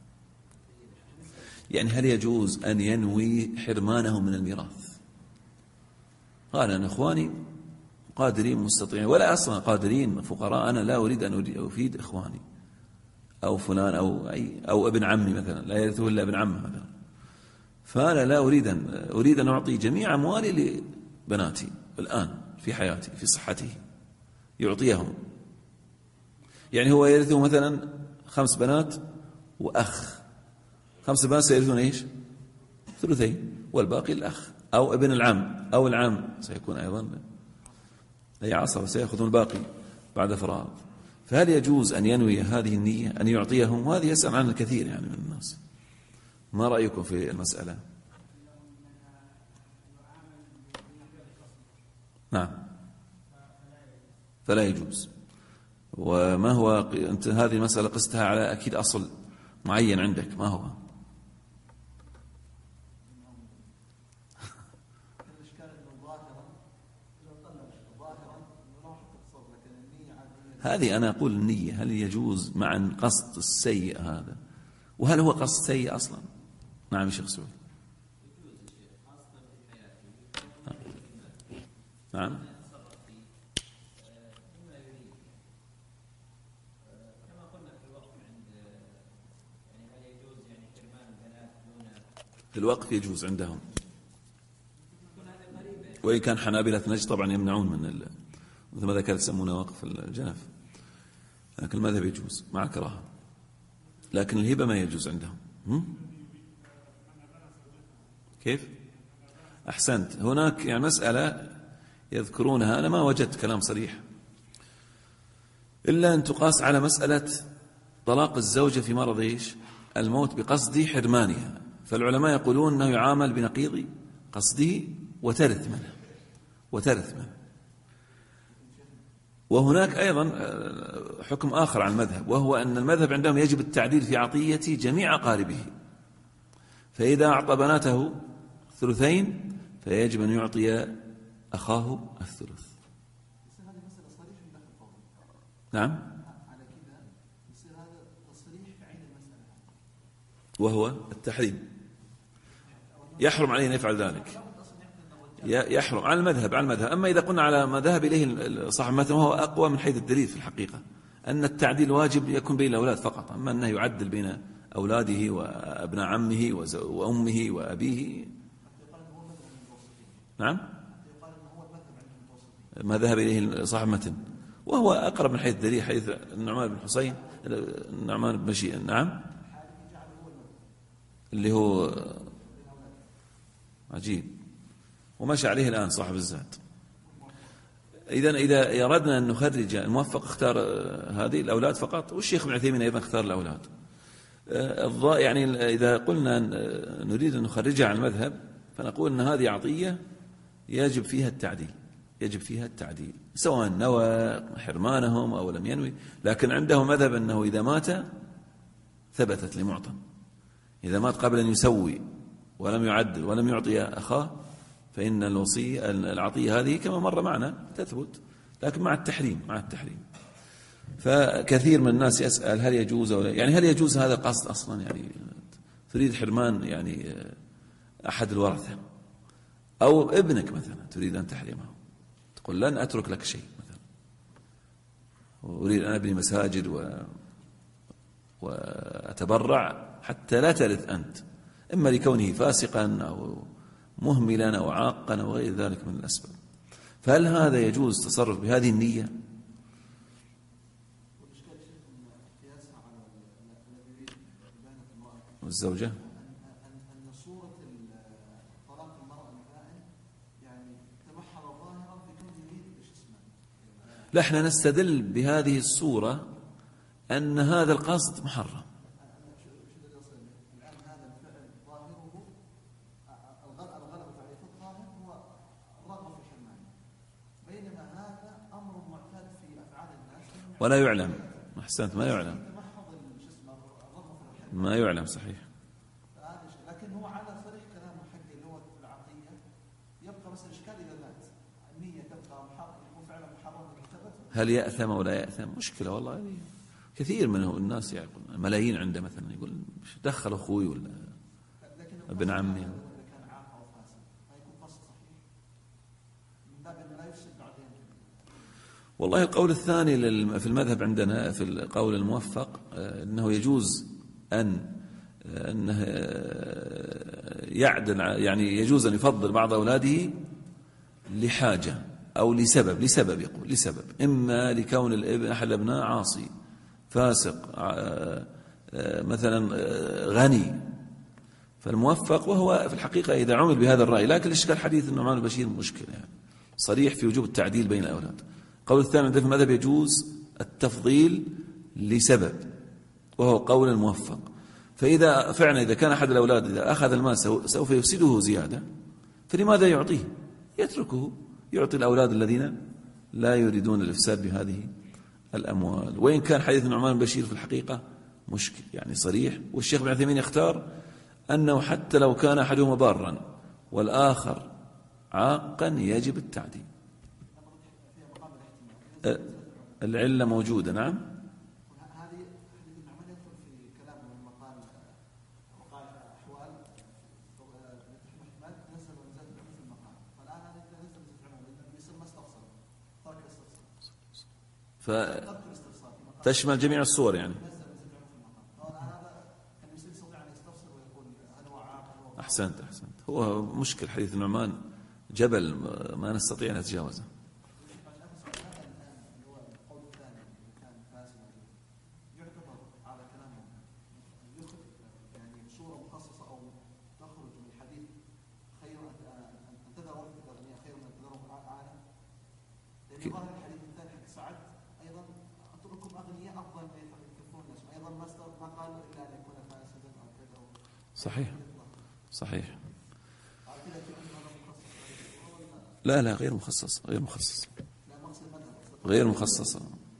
يعني هل يجوز أن ينوي حرمانه من الميراث؟ قال أنا إخواني قادرين مستطيعين، ولا أصلا قادرين فقراء، أنا لا أريد أن أفيد إخواني أو فلان أو ابن عمي مثلا، لا يرثه إلا ابن عمه مثلا، فأنا لا أريد أن أعطي جميع أموالي لبناتي الآن في حياتي في صحته، يعطيهم. يعني هو يرثه مثلا 5 بنات وأخ، 5 بنات سيرثون إيش؟ ثلثين، والباقي الأخ أو ابن العم أو العم سيكون أيضا أي عصر، سيأخذون الباقي بعد فراغ. فهل يجوز أن ينوي هذه النية أن يعطيهم؟ وهذه يسأل عنها الكثير يعني من الناس. ما رأيكم في المسألة؟ نعم، فلا يجوز. وما هو أنت هذه المسألة قستها على أكيد أصل معين عندك، ما هو؟ هذه أنا أقول النية، هل يجوز مع القصد السيء هذا؟ وهل هو قصد سيء أصلا؟ نعم يا شيخ سعود. نعم. في الوقف يجوز عندهم، وإن كان حنابلة نجد طبعا يمنعون من مثل ما ذكرت يسمونه وقف الجنف، لكن المذهب يجوز مع كراهة، لكن الهبة ما يجوز عندهم. كيف؟ أحسنت. هناك يعني مسألة يذكرونها، أنا ما وجدت كلام صريح، إلا أن تقاس على مسألة طلاق الزوجة في مرض إيش؟ الموت بقصد حرمانها، فالعلماء يقولون أنه يعامل بنقيض قصده وترث منه. وهناك أيضا حكم آخر عن المذهب، وهو أن المذهب عندهم يجب التعديل في عطية جميع أقاربه، فإذا أعطى بناته ثلثين فيجب أن يعطي أخاه الثلث. نعم، وهو التحريم، يحرم عليه أن يفعل ذلك، يحرم على المذهب. أما إذا قلنا على ما ذهب إليه صاحب المذهب وهو أقوى من حيث الدليل في الحقيقة، أن التعديل واجب يكون بين الأولاد فقط، أما أنه يعدل بين أولاده وأبناء عمه وأمه وأبيه. نعم، ما ذهب إليه صاحب المتن وهو أقرب من حيث الدليل، حيث النعمان بن حسين، النعمان بن بشير، نعم، اللي هو عجيب ومشى عليه الآن صاحب الزاد. إذا أردنا أن نخرج، الموفق اختار هذه الأولاد فقط، والشيخ ابن عثيمين أيضا اختار الأولاد. يعني إذا قلنا نريد أن نخرجها عن المذهب فنقول أن هذه عطية يجب فيها التعديل سواء نوى حرمانهم أو لم ينوي، لكن عنده مذهب أنه إذا مات ثبتت لمعطى، إذا مات قبل أن يسوي ولم يعدل ولم يعطي أخاه فإن العطية هذه كما مر معنا تثبت، لكن مع التحريم. فكثير من الناس يسأل هل يجوز ولا يعني هل يجوز هذا القصد أصلا؟ يعني تريد حرمان يعني أحد الورثة أو ابنك مثلا تريد أن تحرمه، تقول لن أترك لك شيء مثلا، وأريد أن أبني مساجد وأتبرع حتى لا ترث أنت، إما لكونه فاسقا أو مهملا أو عاقا أو غير ذلك من الأسباب، فهل هذا يجوز تصرف بهذه النية؟ والزوجة أن صورة طلاق المرأة البائن يعني تمحض ظاهرا في كون يريد لا، احنا نستدل بهذه الصورة أن هذا القصد محرم. الآن هذا الفعل ظاهره الغلبة عليه في الظاهر هو الرغبة في حرمانه، بينما هذا أمر معتاد في أفعال الناس ولا يعلم. أحسنت، ما يعلم صحيح. لكن هو على صريح كلام حق اللي هو العطية يبقى بس الإشكال إذا مات النية تبقى يكون فعلا محرم. هل يأثم ولا يأثم؟ مشكلة والله هذه. كثير من الناس يقول ملايين عنده مثلا يقول دخل أخوي ولا ابن عمي، كان عاق أو فاسد فيكون قصد صحيح من باب أنه لا يفسد بعدين. والله القول الثاني في المذهب عندنا في القول الموفق أنه يجوز أنه يعدل، يعني يجوز أن يفضل بعض أولاده لحاجة أو لسبب يقول لسبب، إما لكون الابن أحد الأبناء عاصي فاسق مثلا غني، فالموفق وهو في الحقيقة إذا عمل بهذا الرأي، لكن الإشكال حديث النعمان بن بشير مشكلة يعني صريح في وجوب التعديل بين الأولاد. القول الثاني في المذهب يجوز التفضيل لسبب وهو قول الموفق، فإذا فعلا إذا كان أحد الأولاد إذا أخذ المال سوف يفسده زيادة فلماذا يعطيه؟ يتركه، يعطي الأولاد الذين لا يريدون الإفساد بهذه الأموال. وإن كان حديث النعمان بن بشير في الحقيقة مشكل يعني صريح، والشيخ ابن عثيمين يختار أنه حتى لو كان أحدهما بارا والآخر عاقا يجب التعديل. العلة موجودة. نعم، فتشمل جميع الصور يعني. أحسنت. هو مشكل حديث النعمان جبل ما نستطيع أن نتجاوزه. صحيح صحيح. لا لا، غير مخصص، غير مخصص، غير مخصصة.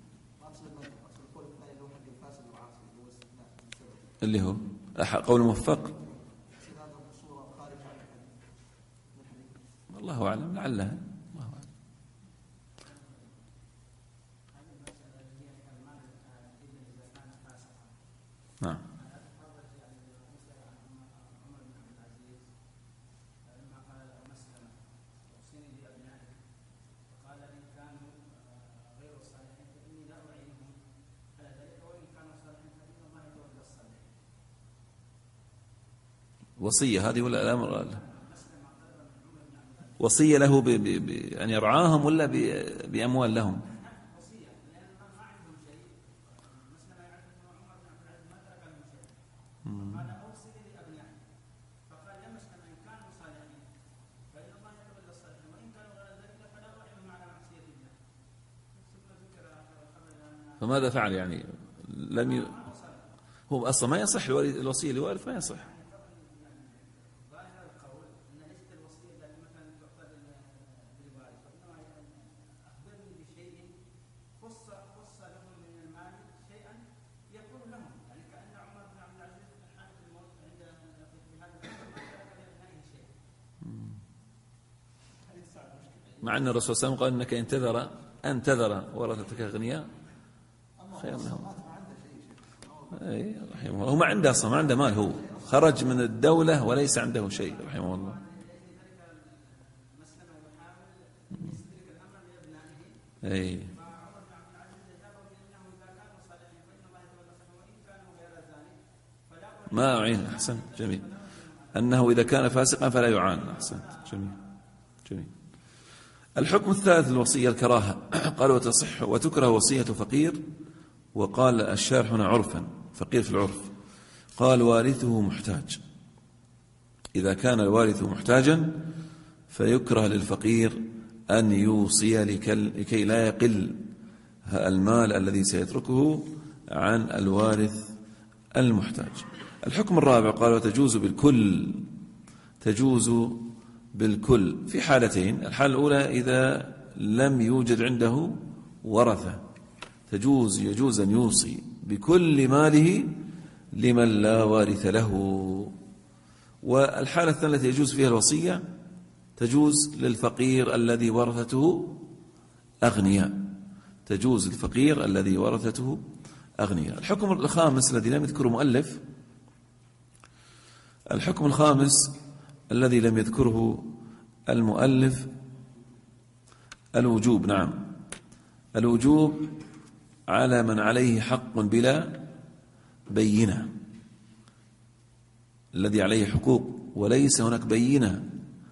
اللي هو قول موفق، الله أعلم، لعلها، الله أعلم. نعم. وصية هذه ولا الأمر؟ وصية له أن يرعاهم ولا بأموال لهم؟ فماذا فعل يعني؟ هو أصلا ما يصح الوصية لوارث، ما يصح. مع أن الرسول صلى الله عليه وسلم قال إنك أن تذر ورثتك أغنياء خير لهم. أي رحمه الله، هو ما عنده أصلا، ما عنده مال، هو خرج من الدولة وليس عنده شيء رحمه الله. أي ما أعين. أحسن، جميل. أنه إذا كان فاسقا فلا يعان. أحسن، جميل جميل. الحكم الثالث الوصية الكراهة. قال وتصح وتكره وصية فقير. وقال الشارح هنا عرفا، فقير في العرف. قال وارثه محتاج، إذا كان الوارث محتاجا فيكره للفقير أن يوصي لكي لا يقل المال الذي سيتركه عن الوارث المحتاج. الحكم الرابع قال وتجوز بالكل، تجوز بالكل في حالتين. الحالة الأولى إذا لم يوجد عنده ورثة، يجوز أن يوصي بكل ماله لمن لا وارث له. والحالة الثانية التي يجوز فيها الوصية تجوز للفقير الذي ورثته أغنياء، تجوز الفقير الذي ورثته أغنياء. الحكم الخامس الذي لم يذكره مؤلف، الحكم الخامس الذي لم يذكره المؤلف الوجوب. نعم، الوجوب على من عليه حق بلا بينة، الذي عليه حقوق وليس هناك بينة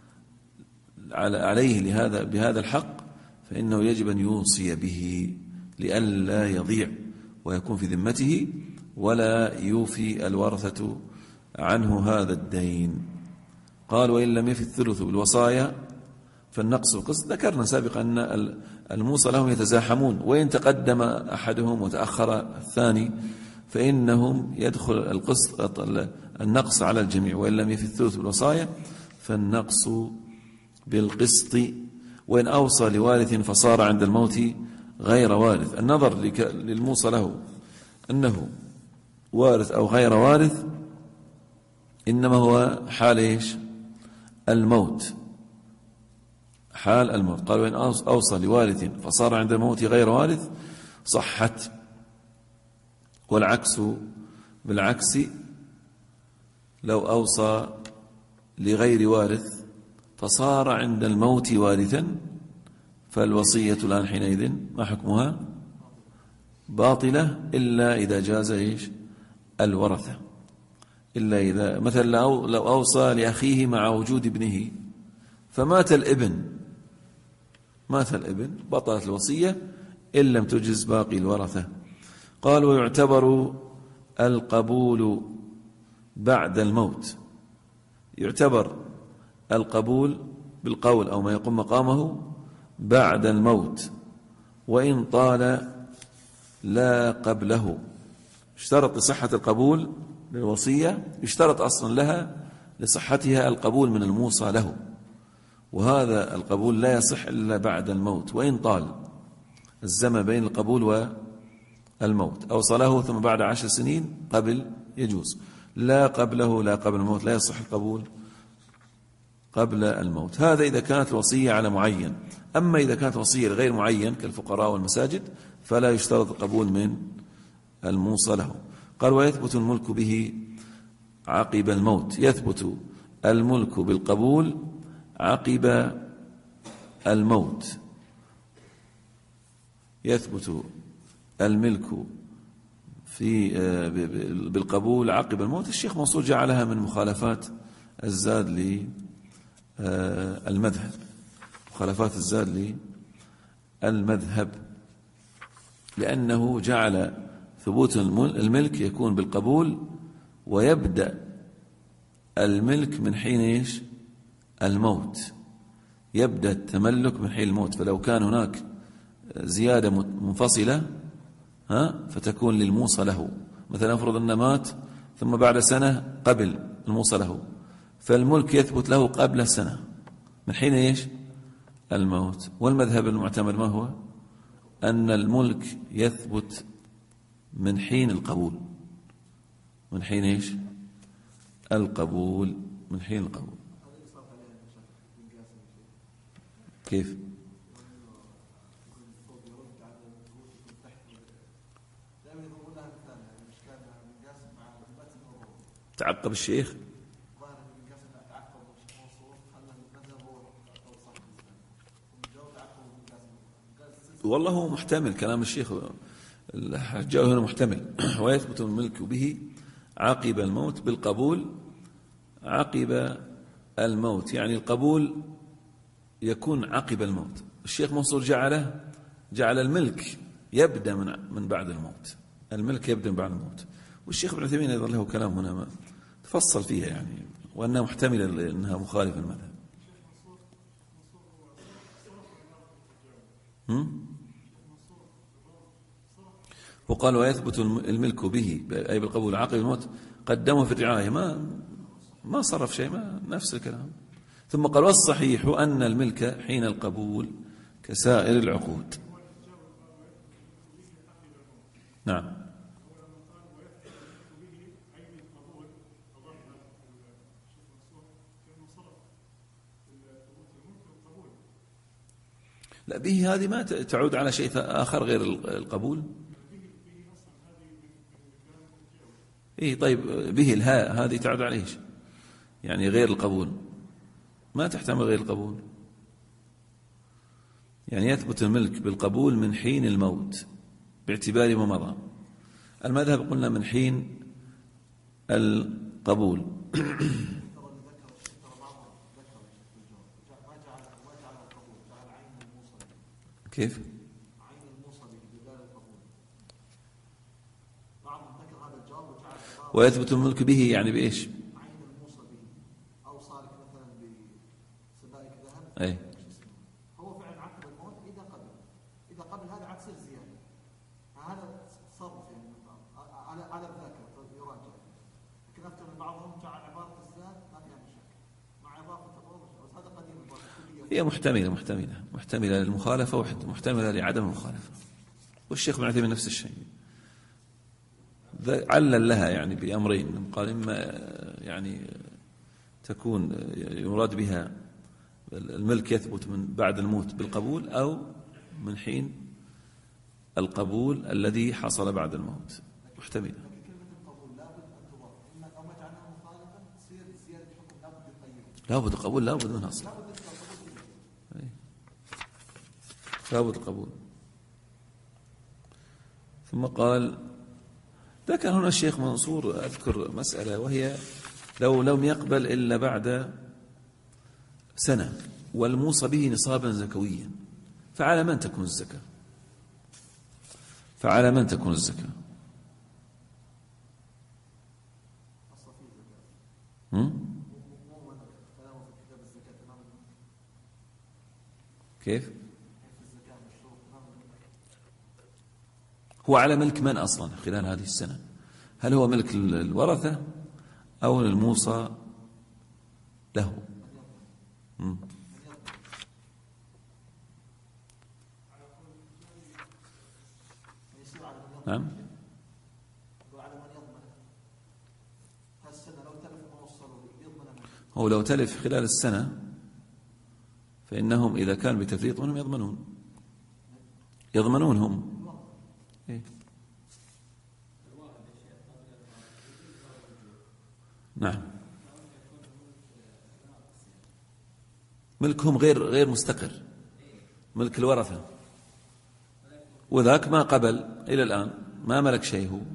عليه بهذا الحق، فإنه يجب أن يوصي به لئلا يضيع ويكون في ذمته ولا يوفي الورثة عنه هذا الدين. قال وإن لم يفي الثلث بالوصايا فالنقص القسط. ذكرنا سابقا أن الموصى لهم يتزاحمون، وإن تقدم أحدهم وتأخر الثاني فإنهم يدخل القسط النقص على الجميع. وإن لم يفي الثلث بالوصايا فالنقص بالقسط. وإن أوصى لوارث فصار عند الموت غير وارث، النظر للموصى له أنه وارث أو غير وارث إنما هو حال إيش؟ الموت، حال الموت. قال وإن أوصى لوارث فصار عند الموت غير وارث صحت. والعكس بالعكس، لو أوصى لغير وارث فصار عند الموت وارثا فالوصية الآن حينئذ ما حكمها؟ باطلة، إلا إذا جاز إيش؟ الورثة. إلا إذا مثلا لو أوصى لأخيه مع وجود ابنه فمات الابن، بطلت الوصية إن لم تجز باقي الورثة. قال ويعتبر القبول بعد الموت، يعتبر القبول بالقول أو ما يقوم مقامه بعد الموت وإن طال لا قبله. اشترط لصحة القبول للوصية يشترط أصلا لها لصحتها القبول من الموصى له، وهذا القبول لا يصح إلا بعد الموت، وإن طال الزمن بين القبول والموت. أوصله ثم بعد 10 سنين قبل يجوز، لا قبله لا قبل الموت لا يصح القبول قبل الموت. هذا إذا كانت الوصية على معين. أما إذا كانت وصية لغير معين كالفقراء والمساجد فلا يشترط القبول من الموصى له. قال ويثبت الملك به عقب الموت. يثبت الملك بالقبول عقب الموت. يثبت الملك بالقبول عقب الموت. الشيخ منصور جعلها من مخالفات الزاد للمذهب، مخالفات الزاد للمذهب، لأنه جعل ثبوت الملك يكون بالقبول، ويبدأ الملك من حين ايش؟ الموت. يبدأ التملك من حين الموت. فلو كان هناك زيادة منفصلة فتكون للموصى له. مثلا افرض أنه مات ثم بعد سنة قبل الموصى له، فالملك يثبت له قبل سنة من حين ايش؟ الموت. والمذهب المعتمد ما هو؟ أن الملك يثبت من حين القبول. من حين ايش؟ القبول. من حين القبول. كيف؟ تعقب الشيخ. والله هو محتمل كلام الشيخ، الحجاج هنا محتمل. ويثبت الملك به عقب الموت بالقبول عقب الموت، يعني القبول يكون عقب الموت. الشيخ منصور جعل الملك يبدأ من بعد الموت. الملك يبدأ من بعد الموت. والشيخ ابن عثيمين أيضا له كلام هنا ما تفصل فيها يعني، وأنها محتملة أنها مخالفة المذهب. وقال ويثبت الملك به أي بالقبول عقب الموت قدمه في الرعاية، ما صرف شيء، ما نفس الكلام. ثم قال والصحيح أن الملك حين القبول كسائر العقود. نعم. لا به هذه ما تعود على شيء آخر غير القبول. إيه طيب به الهاء هذه تعود على إيش؟ يعني غير القبول، ما تحتمل غير القبول. يعني يثبت الملك بالقبول من حين الموت باعتبار ما مضى. المذهب قلنا من حين القبول. كيف؟ ويثبت الملك به يعني بإيش؟ أي. هو فعل عقب الموت إذا قبل هذا عاد تصير زيادة. هذا تصرف يعني على الذاكرة يراجع. لكن أفتر بعضهم جعل عبارة الزاد ما فيها مشاكل مع إضافة الروض، هذا قديم. هي محتملة للمخالفة ومحتملة لعدم المخالفة. والشيخ ابن عثيمين نفس الشيء علل لها يعني بأمرين. قال إما يعني تكون يراد بها الملك يثبت من بعد الموت بالقبول، أو من حين القبول الذي حصل بعد الموت. محتملة. لابد القبول لابد منها أصلا، لابد القبول. ثم قال ذكر هنا الشيخ منصور أذكر مسألة، وهي لو لم يقبل إلا بعد سنة والموصى به نصابا زكويا، فعلى من تكون الزكاة؟ فعلى من تكون الزكاة؟ كيف؟ هو على ملك من أصلا خلال هذه السنة؟ هل هو ملك الورثة أو الموصى له؟ نعم. هو لو تلف خلال السنة فإنهم إذا كان بتفريط هم يضمنون هم. إيه؟ نعم. ملكهم غير مستقر، ملك الورثة، وذاك ما قبل إلى الآن ما ملك شيء هو.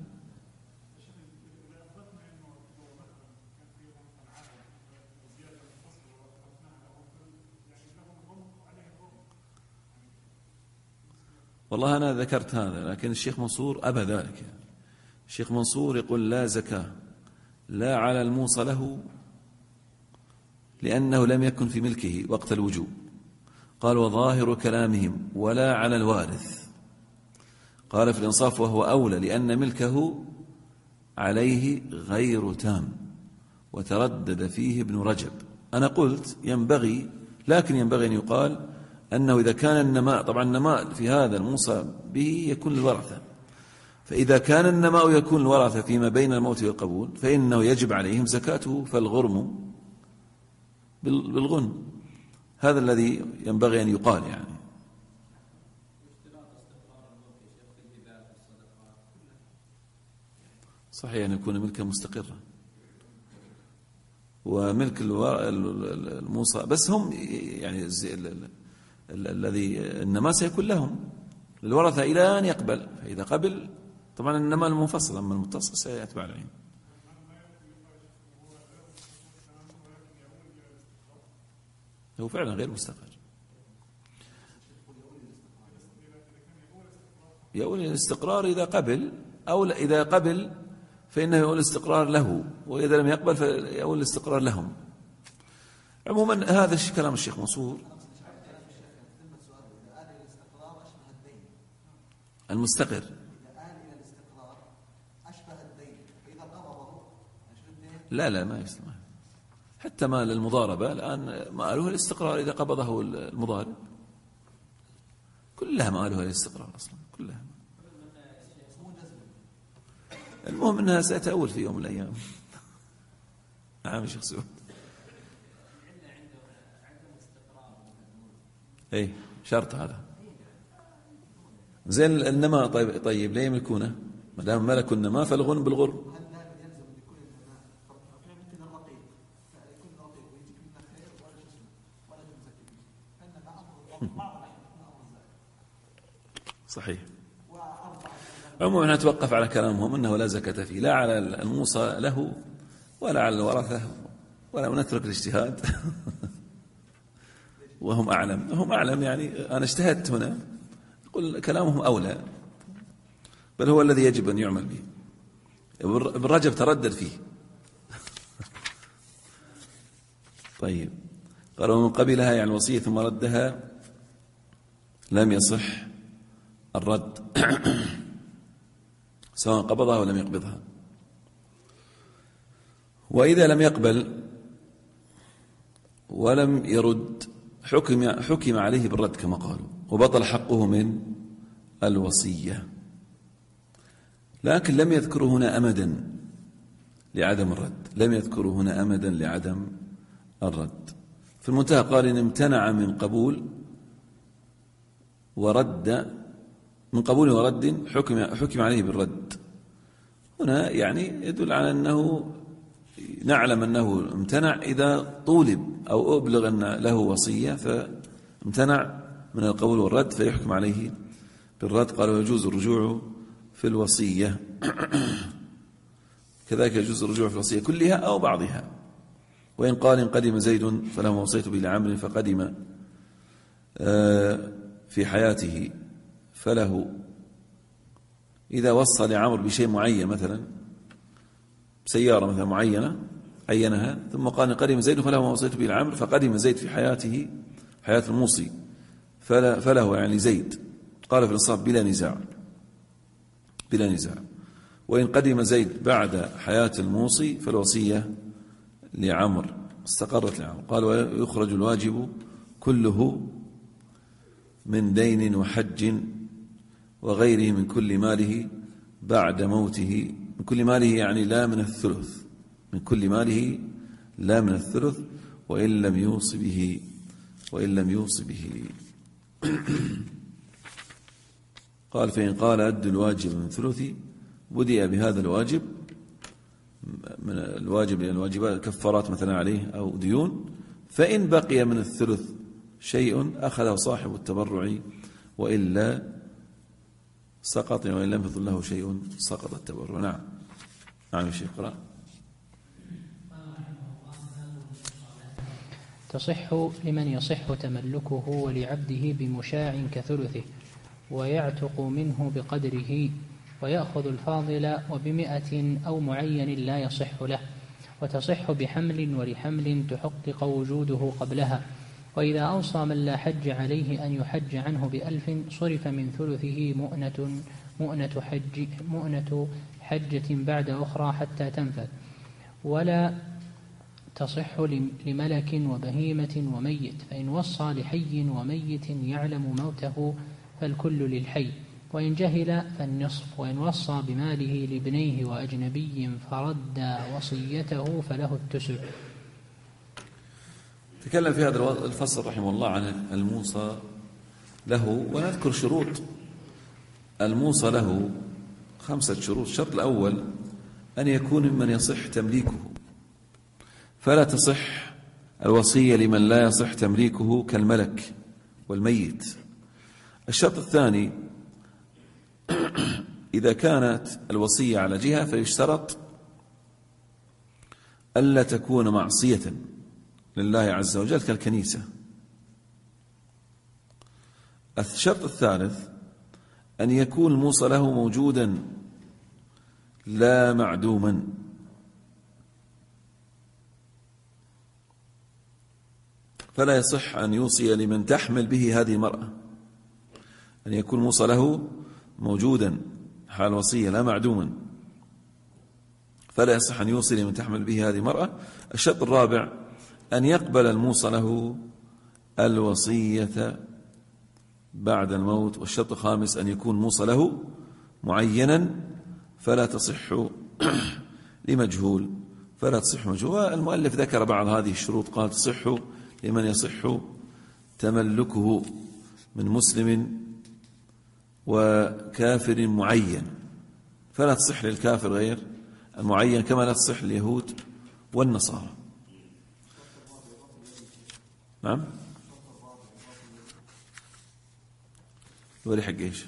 والله أنا ذكرت هذا، لكن الشيخ منصور أبى ذلك. الشيخ منصور يقول لا زكاة لا على الموصى له لأنه لم يكن في ملكه وقت الوجوب. قال وظاهر كلامهم ولا على الوارث. قال في الإنصاف وهو أولى لأن ملكه عليه غير تام، وتردد فيه ابن رجب. أنا قلت ينبغي، لكن ينبغي أن يقال أنه إذا كان النماء، طبعا النماء في هذا الموصى به يكون للورثة، فإذا كان النماء يكون الورثة فيما بين الموت والقبول فإنه يجب عليهم زكاته، فالغرم بالغنم. هذا الذي ينبغي أن يقال يعني. صحيح أن يكون ملكا مستقرا وملك الموصى، بس هم يعني الذي النماء سيكون لهم للورثة إلى أن يقبل، فإذا قبل طبعا النماء المنفصل، أما المتصل سيتبع العين. هو فعلا غير مستقر، يقول الاستقرار إذا قبل، أو إذا قبل فإنه يقول الاستقرار له، وإذا لم يقبل فيقول الاستقرار لهم. عموما هذا كلام الشيخ منصور. المستقر لا ما يسمع، حتى مال المضاربة الآن ماله الاستقرار إذا قبضه المضارب، كلها ماله الاستقرار أصلا كلها. المهم أنها ستأول في يوم من الأيام. نعم شيخ سعود. اي شرط هذا زين النماء. طيب ليه يملكونه؟ ما دام ملكوا النماء فالغنم بالغرم. صحيح. عموما نتوقف على كلامهم أنه لا زكاة فيه، لا على الموصى له ولا على الورثة، ولا نترك الاجتهاد. وهم أعلم، هم أعلم يعني. أنا اجتهدت هنا، قل كلامهم أولى، بل هو الذي يجب أن يعمل به. ابن رجب تردد فيه. طيب قال ومن قبلها يعني الوصية ثم ردها لم يصح الرد سواء قبضها ولم يقبضها. وإذا لم يقبل ولم يرد حكم عليه بالرد كما قالوا، وبطل حقه من الوصية. لكن لم يذكروا هنا أمدا لعدم الرد، لم يذكروا هنا أمدا لعدم الرد. في المنتهى قال إن امتنع من قبول ورد، من قبول ورد حكم عليه بالرد. هنا يعني يدل على أنه نعلم أنه امتنع إذا طولب أو أبلغ أن له وصية فامتنع من القبول والرد فيحكم عليه بالرد. قال ويجوز الرجوع في الوصية. كذلك يجوز الرجوع في الوصية كلها أو بعضها. وإن قال إن قدم زيد فله وصيت به لعمرو فقدم في حياته فله، إذا وصى لعمرو بشيء معين مثلا سيارة مثلا معينة عينها، ثم قال إن قدم زيد فله وصيت به لعمرو فقدم زيد في حياته حياة الموصي فله يعني زيد. قال في الإنصاف بلا نزاع، بلا نزاع. وإن قدم زيد بعد حياة الموصي فالوصية لعمر استقرت لعمر. قال ويخرج الواجب كله من دين وحج وغيره من كل ماله بعد موته. من كل ماله يعني لا من الثلث، من كل ماله لا من الثلث وإن لم يوص به، وإن لم يوص به. قال فإن قال أد الواجب من ثلثي بدأ بهذا الواجب من الواجب لأن الواجبات كفارات مثلا عليه أو ديون، فإن بقي من الثلث شيء أخذه صاحب التبرع وإلا سقط، وإن لم يفضل له شيء سقط التبرع. نعم نعم يا شيخ اقرأ. تصح لمن يصح تملكه ولعبده بمشاع كثلثه، ويعتق منه بقدره، ويأخذ الفاضل وب100 أو معين لا يصح له. وتصح بحمل ولحمل تحقق وجوده قبلها. وإذا أوصى من لا حج عليه أن يحج عنه ب1000 صرف من ثلثه مؤنة حجة بعد أخرى حتى تنفذ. ولا تصح لملك وبهيمة وميت، فإن وصى لحي وميت يعلم موته فالكل للحي، وإن جهل فالنصف، وإن وصى بماله لابنيه وأجنبي فرد وصيته فله التسع. تكلم في هذا الفصل رحمه الله عن الموصى له، ونذكر شروط الموصى له 5 شروط. الشرط الأول أن يكون ممن يصح تمليكه، فلا تصح الوصية لمن لا يصح تمليكه كالملك والميت. الشرط الثاني إذا كانت الوصية على جهة فيشترط ألا تكون معصية لله عز وجل كالكنيسة. الشرط الثالث أن يكون الموصى له موجودا لا معدوما، فلا يصح أن يوصي لمن تحمل به هذه المرأة، أن يكون موصى له موجودا حال وصية لا معدوما، فلا يصح أن يوصي لمن تحمل به هذه المرأة. الشرط الرابع أن يقبل الموصى له الوصية بعد الموت. والشرط الخامس أن يكون موصى له معينا فلا تصح لمجهول، فلا تصح مجهول. المؤلف ذكر بعض هذه الشروط، قال تصح لمن يصح تملكه من مسلم وكافر معين، فلا تصح للكافر غير المعين كما لا تصح لليهود والنصارى. نعم ولي حق ايش؟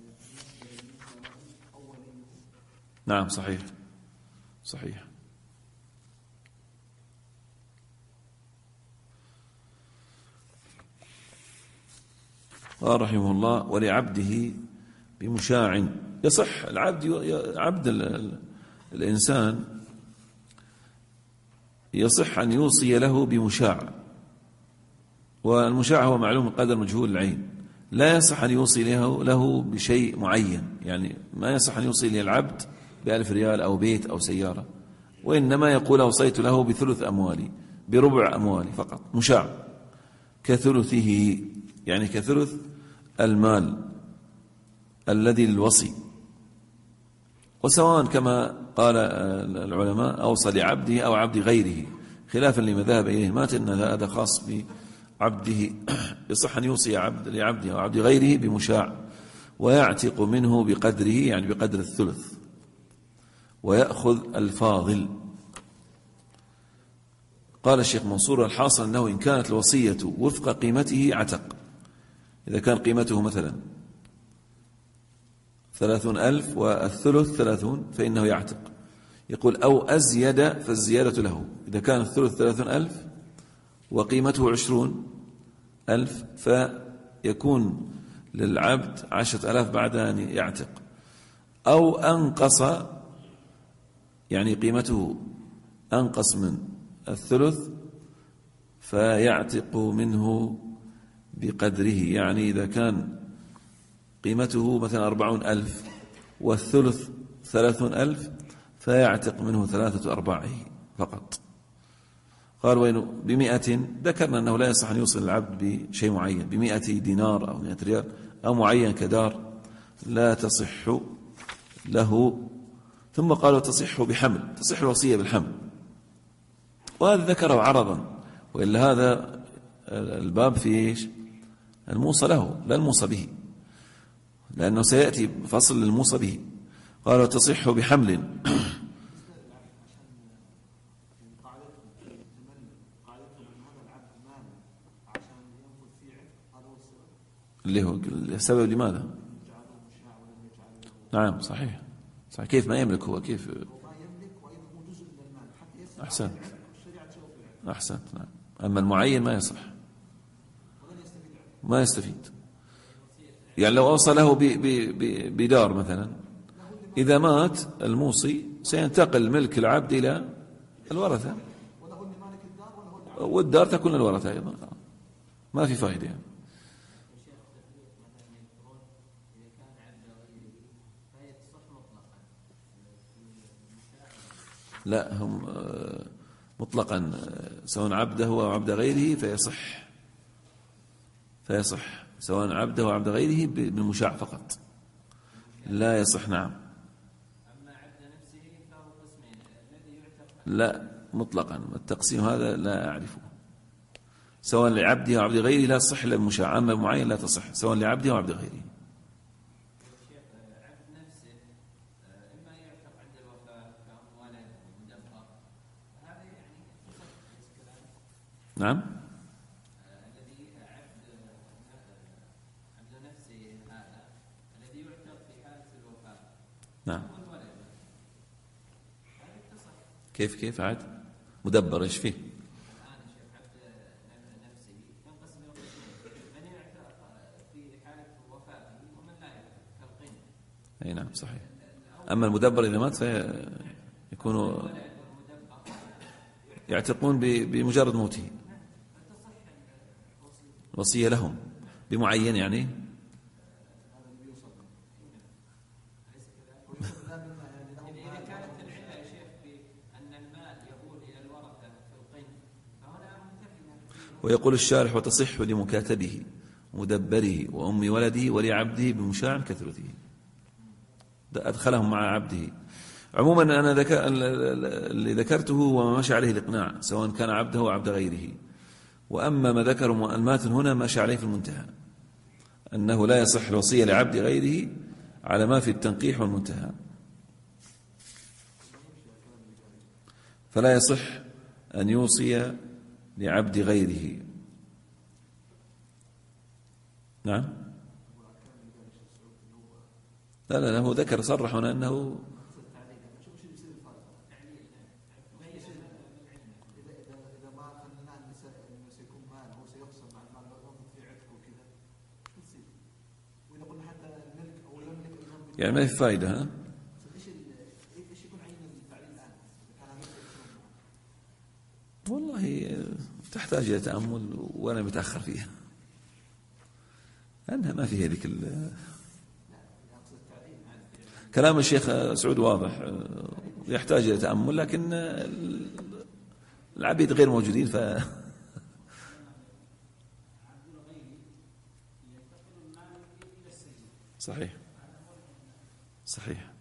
نعم صحيح صحيح. قال رحمه الله ولعبده بمشاع. يصح العبد، عبد الإنسان يصح أن يوصي له بمشاع، والمشاع هو معلوم قدر مجهول العين. لا يصح أن يوصي له بشيء معين، يعني ما يصح أن يوصي للعبد ب1000 ريال أو بيت أو سيارة، وإنما يقول أوصيت له بثلث أموالي، بربع أموالي فقط. مشاع كثلثه، يعني كثلث المال الذي للوصي. وسواء كما قال العلماء أوصى لعبده أو عبد غيره، خلافا لما ذهب إليه مات أن هذا خاص بعبده. يصح أن يوصي لعبده أو عبد غيره بمشاع، ويعتق منه بقدره، يعني بقدر الثلث، ويأخذ الفاضل. قال الشيخ منصور الحاصل أنه إن كانت الوصية وفق قيمته عتق. إذا كان قيمته مثلا 30,000 والثلث 30 فإنه يعتق. يقول أو أزيد فالزيادة له. إذا كان الثلث 30,000 وقيمته 20,000 فيكون للعبد 10,000 بعد أن يعتق. أو أنقص، يعني قيمته أنقص من الثلث فيعتق منه بقدره. يعني إذا كان قيمته مثلا 40,000 والثلث 30,000 فيعتق منه 3 أرباعه فقط. قال وين ب100، ذكرنا أنه لا يصح أن يوصل العبد بشيء معين، ب100 دينار أو 100 ريال أو معين كدار لا تصح له. ثم قالوا تصح بحمل، تصح الوصية بالحمل، وهذا ذكره عرضا، وإلا هذا الباب في الموصى له لا الموصى به، لأنه سيأتي فصل للموصى به. قالوا تصح بحمل. اللي هو السبب لماذا؟ نعم صحيح، صحيح. كيف ما يملك هو؟ كيف؟ أحسنت، أحسنت. نعم. أما المعين ما يصح، ما يستفيد. يعني لو أوصى له بدار مثلا، إذا مات الموصي سينتقل ملك العبد إلى الورثة، والدار تكون للورثة أيضا، ما في فائدة يعني. لا، هم مطلقا سواء عبده أو عبد غيره فيصح سواء عبده أو عبد غيره بالمشاع فقط، لا يصح. نعم. لا مطلقا، التقسيم هذا لا أعرفه. سواء لعبده أو عبد غيره لا تصح إلا المشاع، أما المعين لا تصح سواء لعبده أو عبد غيره. نعم. الذي عبد نفسه هذا الذي يعتق في حالة الوفاة. نعم. كيف عاد مدبر ايش فيه؟ الآن الشيخ عبد نفسه ينقسم إلى قسمين، من يعتق في حالة وفاته ومن لا يعتق كالقين. أي نعم صحيح. أما المدبر إذا مات فيكون يعتقون بمجرد موته، وصية لهم بمعين يعني. إذا كانت العلة يا شيخ بأن المال يقول إلى الورثة في القين فهنا منتفية. ويقول الشارح وتصح لمكاتبه مدبره وأم ولده ولعبده بمشاع كثرته، أدخلهم مع عبده. عموما أنا اللي ذكرته هو ما مشى عليه الإقناع سواء كان عبده أو عبد غيره. وأما ما ذكر مؤلمات هنا ماشى عليه في المنتهى، أنه لا يصح الوصية لعبد غيره على ما في التنقيح والمنتهى، فلا يصح أن يوصي لعبد غيره. نعم. لا هو ذكر صرح هنا أنه يعني ما في فائدة. ها؟ والله تحتاج إلى تأمل وأنا متأخر فيها، لأنها ما في هذيك كلام الشيخ سعود واضح، يحتاج إلى تأمل، لكن العبيد غير موجودين صحيح صحيح.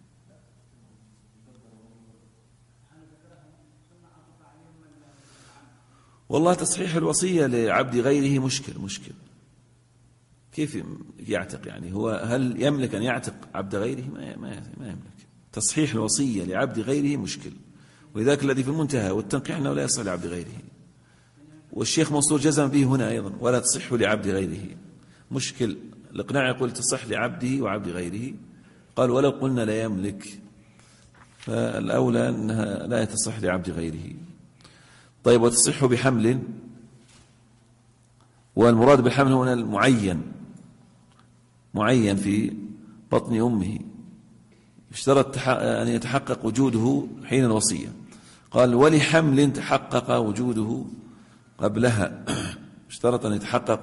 والله تصحيح الوصية لعبد غيره مشكل. كيف يعتق؟ يعني هو هل يملك أن يعتق عبد غيره؟ ما يملك. تصحيح الوصية لعبد غيره مشكل، ولذلك الذي في المنتهى والتنقيح أنه لا يصح لعبد غيره، والشيخ منصور جزم به هنا أيضا ولا تصح لعبد غيره. مشكل. الإقناع يقول تصح لعبده وعبد غيره، قال ولو قلنا لا يملك، فالأولى أنها لا تصح لعبد غيره. طيب وتصح بحمل، والمراد بالحمل هنا معين في بطن أمه، اشترط أن يتحقق وجوده حين الوصية. قال ولحمل تحقق وجوده قبلها، اشترط أن يتحقق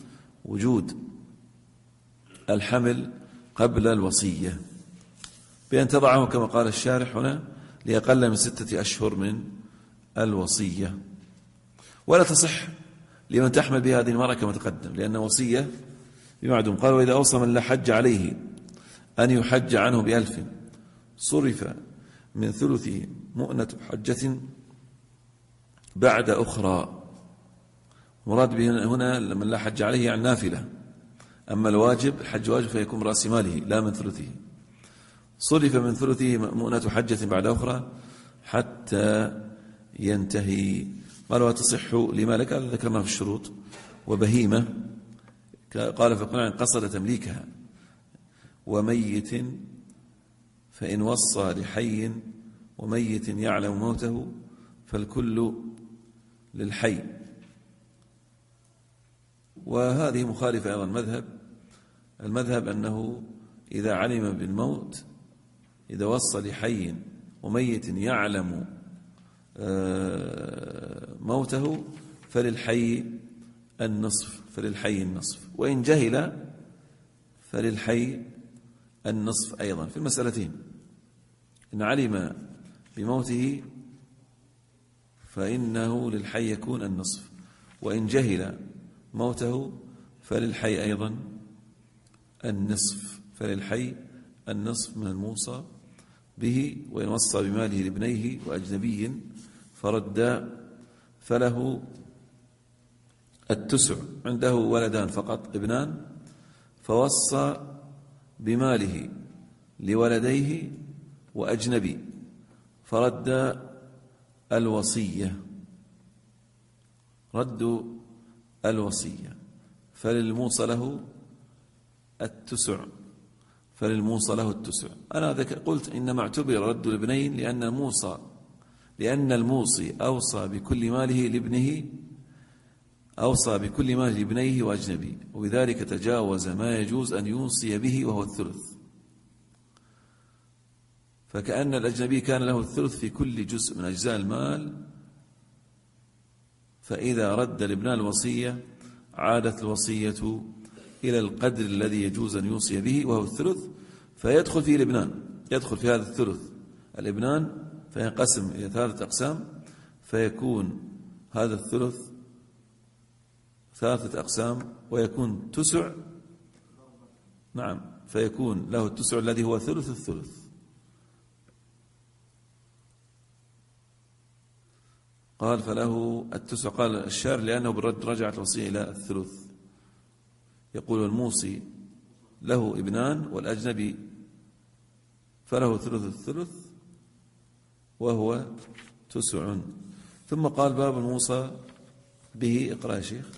وجود الحمل قبل الوصية. بأن تضعه كما قال الشارح هنا لأقل من 6 أشهر من الوصية. ولا تصح لمن تحمل بها هذه المرأة كما تقدم، لأن وصية بمعدوم. قال: وإذا أوصى من لا حج عليه أن يحج عنه ب1000 صرف من ثلثه مؤنة حجة بعد أخرى. مراد به هنا من لا حج عليه يعني نافلة، أما الواجب الحج واجب فيكون رأس ماله لا من ثلثه. صرف من ثلثه مؤنة حجة بعد أخرى حتى ينتهي. قال: وتصح لما لك، ذكرنا في الشروط. وبهيمة قال فقال إن قصد تمليكها. وميت فإن وصى لحي وميت يعلم موته فالكل للحي. وهذه مخالفة أيضا المذهب أنه إذا علم بالموت، إذا وصى لحي وميت يعلم موته فللحي النصف، وإن جهل فللحي النصف أيضا في المسألتين. إن علم بموته فإنه للحي يكون النصف، وإن جهل موته فللحي أيضا النصف، فللحي النصف من الموصى به. وإن وصى بماله لابنيه وأجنبي فرد فله التسع. عنده ولدان فقط ابنان، فوصى بماله لولديه وأجنبي فرد الوصية، رد الوصية، فللموصى له التسع، أنا قلت إنما اعتبر رد الابنين لأن الموصي أوصى بكل ماله لابنيه وأجنبي، وبذلك تجاوز ما يجوز أن يوصي به وهو الثلث. فكأن الأجنبي كان له الثلث في كل جزء من أجزاء المال، فإذا رد الابناء الوصية عادت الوصية إلى القدر الذي يجوز أن يوصي به وهو الثلث، فيدخل فيه الابنان، يدخل في هذا الثلث الابنان، فينقسم إلى 3 أقسام، فيكون هذا الثلث 3 أقسام ويكون تسع. نعم، فيكون له التسع الذي هو ثلث الثلث. قال فله التسع. قال الشارع لأنه بالرد رجعت الوصية إلى الثلث. يقول الموصي له ابنان والأجنبي فله ثلث الثلث وهو تسع. ثم قال باب الموصى به. اقرأ يا شيخ.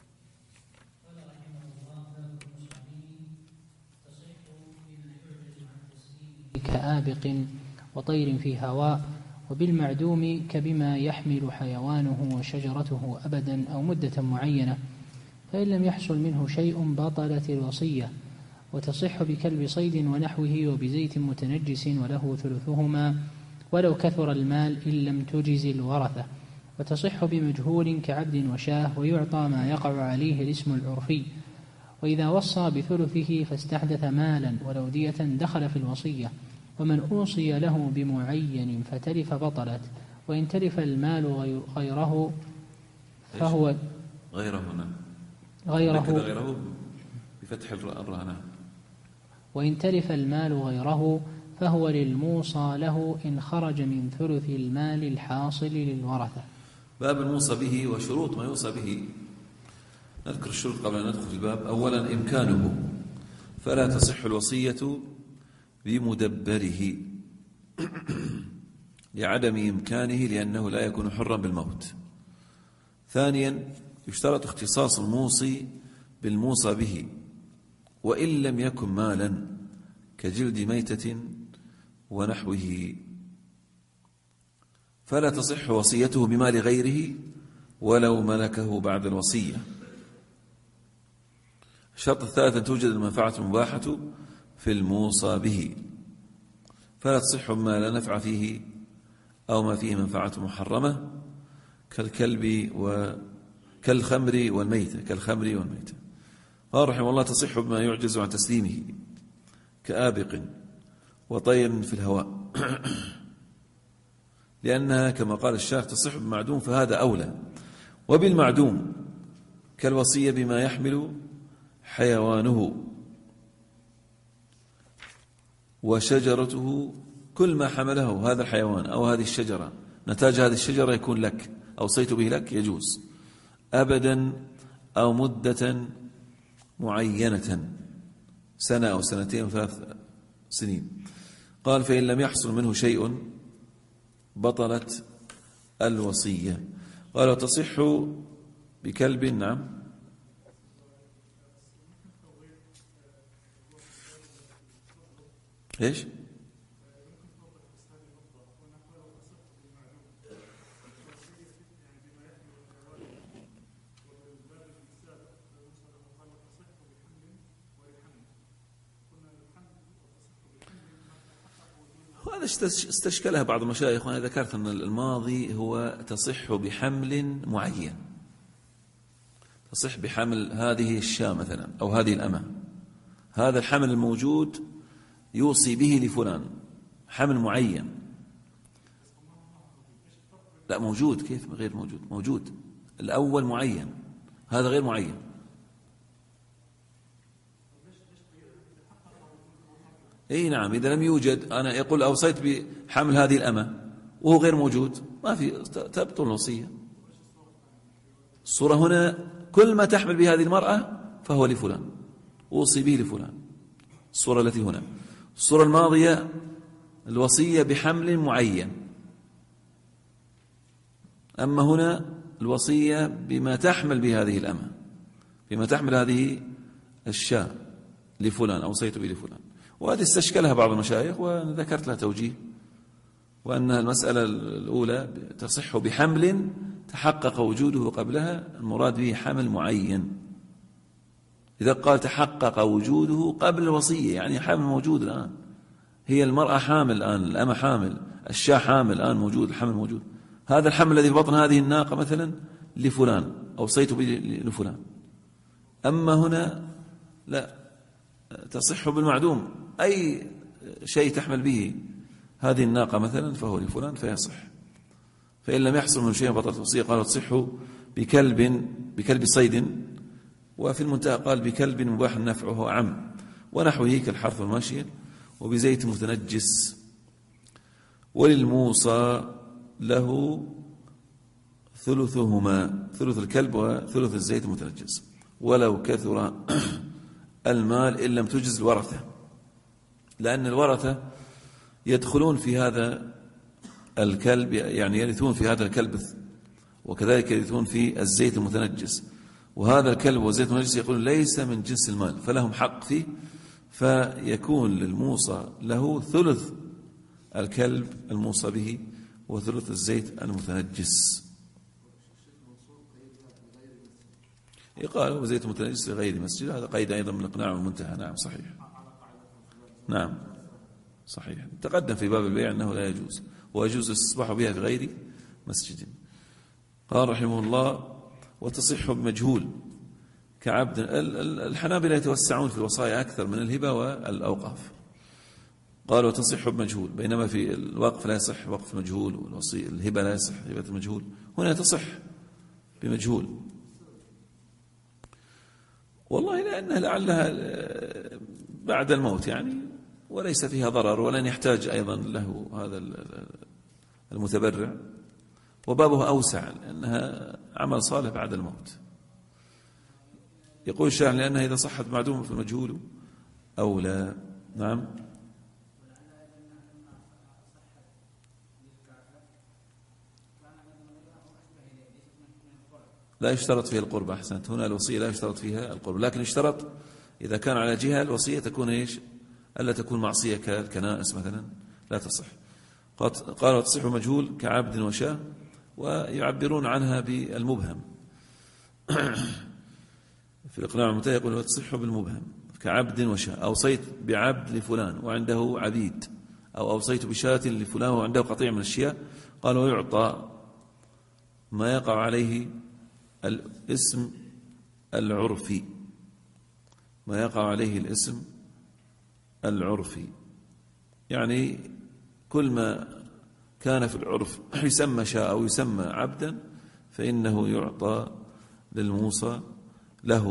كآبق وطير في هواء، وبالمعدوم كبما يحمل حيوانه وشجرته أبدا أو مدة معينة، فإن لم يحصل منه شيء بطلت الوصية. وتصح بكلب صيد ونحوه وبزيت متنجس وله ثلثهما ولو كثر المال إن لم تجز الورثة. وتصح بمجهول كعبد وشاه، ويعطى ما يقع عليه الاسم العرفي. وإذا وصى بثلثه فاستحدث مالا ولو دية دخل في الوصية. ومن أوصي له بمعين فتلف بطلت، وإن تلف المال غيره فهو غيره بفتح الراء. وإن تلف المال غيره فهو للموصى له إن خرج من ثلث المال الحاصل للورثة. باب الموصى به وشروط ما يوصى به. نذكر الشروط قبل أن ندخل في الباب. أولا إمكانه، فلا تصح الوصية بمدبره لعدم إمكانه لأنه لا يكون حرا بالموت. ثانيا يشترط اختصاص الموصي بالموصى به وإن لم يكن مالا كجلد ميتة ونحوه، فلا تصح وصيته بمال غيره ولو ملكه بعد الوصية. الشرط الثالث أن توجد المنفعة المباحة في الموصى به، فلا تصح ما لا نفع فيه أو ما فيه منفعة محرمة كالكلب كالخمر والميتة. قال رحمه الله تصح بما يعجز عن تسليمه كآبق وطير في الهواء لأنها كما قال الشارح تصح بالمعدوم فهذا أولى. وبالمعدوم كالوصية بما يحمل حيوانه وشجرته، كل ما حمله هذا الحيوان أو هذه الشجرة نتاج هذه الشجرة يكون لك، أوصيت به لك يجوز أبدا أو مدة معينة، سنة أو سنتين أو 3 سنين. قال فإن لم يحصل منه شيء بطلت الوصية. قال وتصح بكلب. نعم. ايش؟ هذا استشكلها بعض المشايخ، وأنا ذكرت أن الماضي هو تصح بحمل معين، تصح بحمل هذه الشاة مثلا أو هذه الأمة، هذا الحمل الموجود يوصي به لفلان، حمل معين. لا موجود، كيف غير موجود؟ موجود، الأول معين، هذا غير معين. اي نعم، إذا لم يوجد، أنا يقول أوصيت بحمل هذه الأمة وهو غير موجود، ما في، تبطل الوصية. الصورة هنا كل ما تحمل به هذه المرأة فهو لفلان، أوصي به لفلان. الصورة التي هنا، الصورة الماضية الوصية بحمل معين، أما هنا الوصية بما تحمل به هذه الأمة، بما تحمل هذه الشاة لفلان، أوصيت به لفلان. وهذه استشكلها بعض المشايخ وذكرت لها توجيه، وأن المسألة الأولى تصح بحمل تحقق وجوده قبلها، المراد به حمل معين. إذا قال تحقق وجوده قبل الوصية يعني حمل موجود الآن، هي المرأة حامل الآن، الأمة حامل، الشاة حامل الآن، موجود الحمل موجود. هذا الحمل الذي في بطن هذه الناقة مثلا لفلان، أوصيت به لفلان. أما هنا لا، تصح بالمعدوم، أي شيء تحمل به هذه الناقة مثلا فهو لفلان فيصح. فإن لم يحصل من شيء بطلت الوصية. قال تصح بكلب صيد، وفي المنتهى قال بكلب مباح النفع وهو عم، ونحوه كالحرث والماشية، وبزيت متنجس. وللموصى له ثلثهما، ثلث الكلب وثلث الزيت المتنجس، ولو كثر المال إن لم تجز الورثة، لأن الورثة يدخلون في هذا الكلب، يعني يرثون في هذا الكلب، وكذلك يرثون في الزيت المتنجس، وهذا الكلب والزيت المتنجس يقول ليس من جنس المال فلهم حق فيه، فيكون للموصى له ثلث الكلب الموصى به وثلث الزيت المتنجس. يقال وزيت متنجس لغير مسجد، هذا قيد أيضا من الإقناع والمنتهى. نعم صحيح، نعم صحيح، تقدم في باب البيع أنه لا يجوز، ويجوز الاستصباح بها في غير مسجد. قال رحمه الله وتصح بمجهول كعبد. الحنابلة يتوسعون في الوصايا أكثر من الهبة والأوقاف. قال وتصح بمجهول، بينما في الوقف لا يصح وقف مجهول، والوصي الهبة لا يصح هبة المجهول، هنا تصح بمجهول. والله لأنها لعلها بعد الموت يعني، وليس فيها ضرر، ولن يحتاج أيضا له هذا المتبرع، وبابها أوسع لأنها عمل صالح بعد الموت. يقول الشاعر لأنها إذا صحت معدومة في المجهول أو لا. نعم لا يشترط فيها القرب. أحسنت، هنا الوصية لا يشترط فيها القرب، لكن يشترط إذا كان على جهة الوصية تكون إيش؟ ألا تكون معصية كالكنائس مثلا لا تصح. قال وتصح مجهول كعبد وشاة، ويعبرون عنها بالمبهم. في الإقناع والمنتهى يقول وتصح بالمبهم كعبد وشاة، أوصيت بعبد لفلان وعنده عبيد، أو أوصيت بشاة لفلان وعنده قطيع من الشياء. قال ويعطى ما يقع عليه الاسم العرفي، ما يقع عليه الاسم العرفي. يعني كل ما كان في العرف يسمى شاء أو يسمى عبدا فإنه يعطى للموصى له.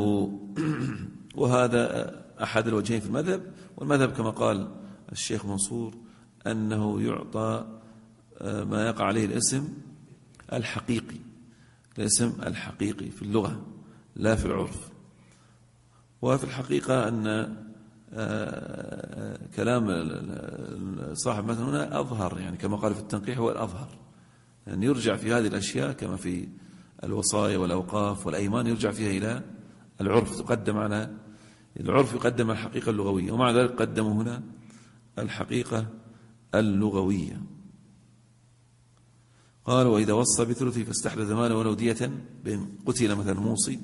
وهذا أحد الوجهين في المذهب، والمذهب كما قال الشيخ منصور أنه يعطى ما يقع عليه الاسم الحقيقي، الاسم الحقيقي في اللغة لا في العرف. وفي الحقيقة أن كلام صاحب مثلا هنا أظهر، يعني كما قال في التنقيح هو الأظهر، يعني يرجع في هذه الأشياء كما في الوصايا والأوقاف والأيمان يرجع فيها إلى العرف، تقدم على العرف، يقدم الحقيقة اللغوية، ومع ذلك قدموا هنا الحقيقة اللغوية. قال وإذا وصى بثلثه فاستحدث ماله ولو دية، بين قتل مثلا موصي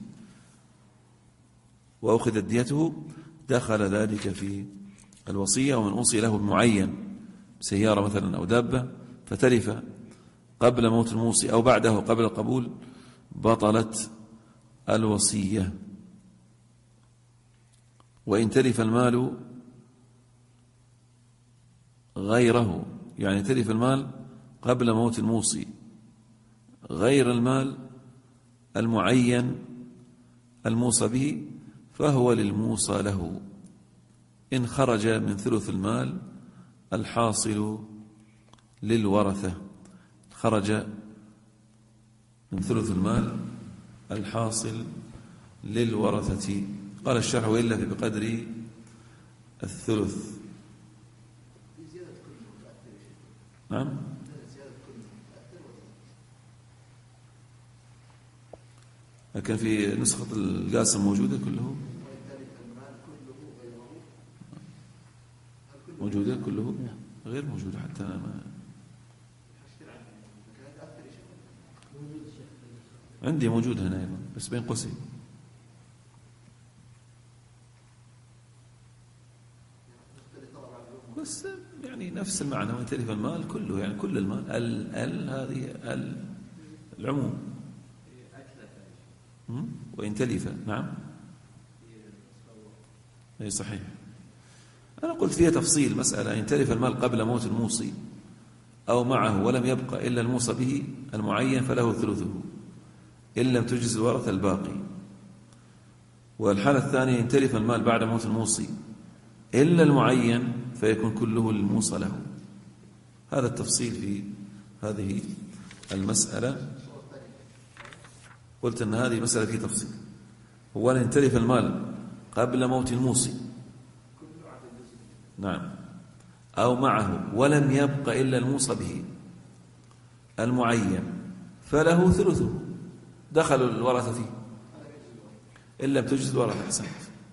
وأخذت ديته دخل ذلك في الوصية. ومن أوصي له بمعين سيارة مثلا أو دابة فتلف قبل موت الموصي أو بعده قبل القبول بطلت الوصية. وإن تلف المال غيره، يعني تلف المال قبل موت الموصي غير المال المعين الموصى به فهو للموصى له إن خرج من ثلث المال الحاصل للورثة. خرج من ثلث المال الحاصل للورثة. قال الشرح وإلا في بقدر الثلث. نعم لكن في نسخة القاسم موجودة كله، موجودة كله غير موجودة حتى أنا ما عندي موجود هنا أيضا بس بين قوسين. بس يعني نفس المعنى، وإن تلف المال كله يعني كل المال هذه العموم. وإن تلف نعم أي صحيح. أنا قلت فيها تفصيل مسألة إن تلف المال قبل موت الموصي أو معه ولم يبقى إلا الموصى به المعين فله ثلثه إن لم تجز الورثة الباقي. والحالة الثانية إن تلف المال بعد موت الموصي إلا المعين فيكون كله للموصى له. هذا التفصيل في هذه المسألة. قلت أن هذه مسألة في تفصيل. هو أن تلف المال قبل موت الموصي نعم أو معه ولم يبق إلا الموصى به المعين فله ثلثه دخل الورثة فيه إن لم تجز الورثة. أحسنت.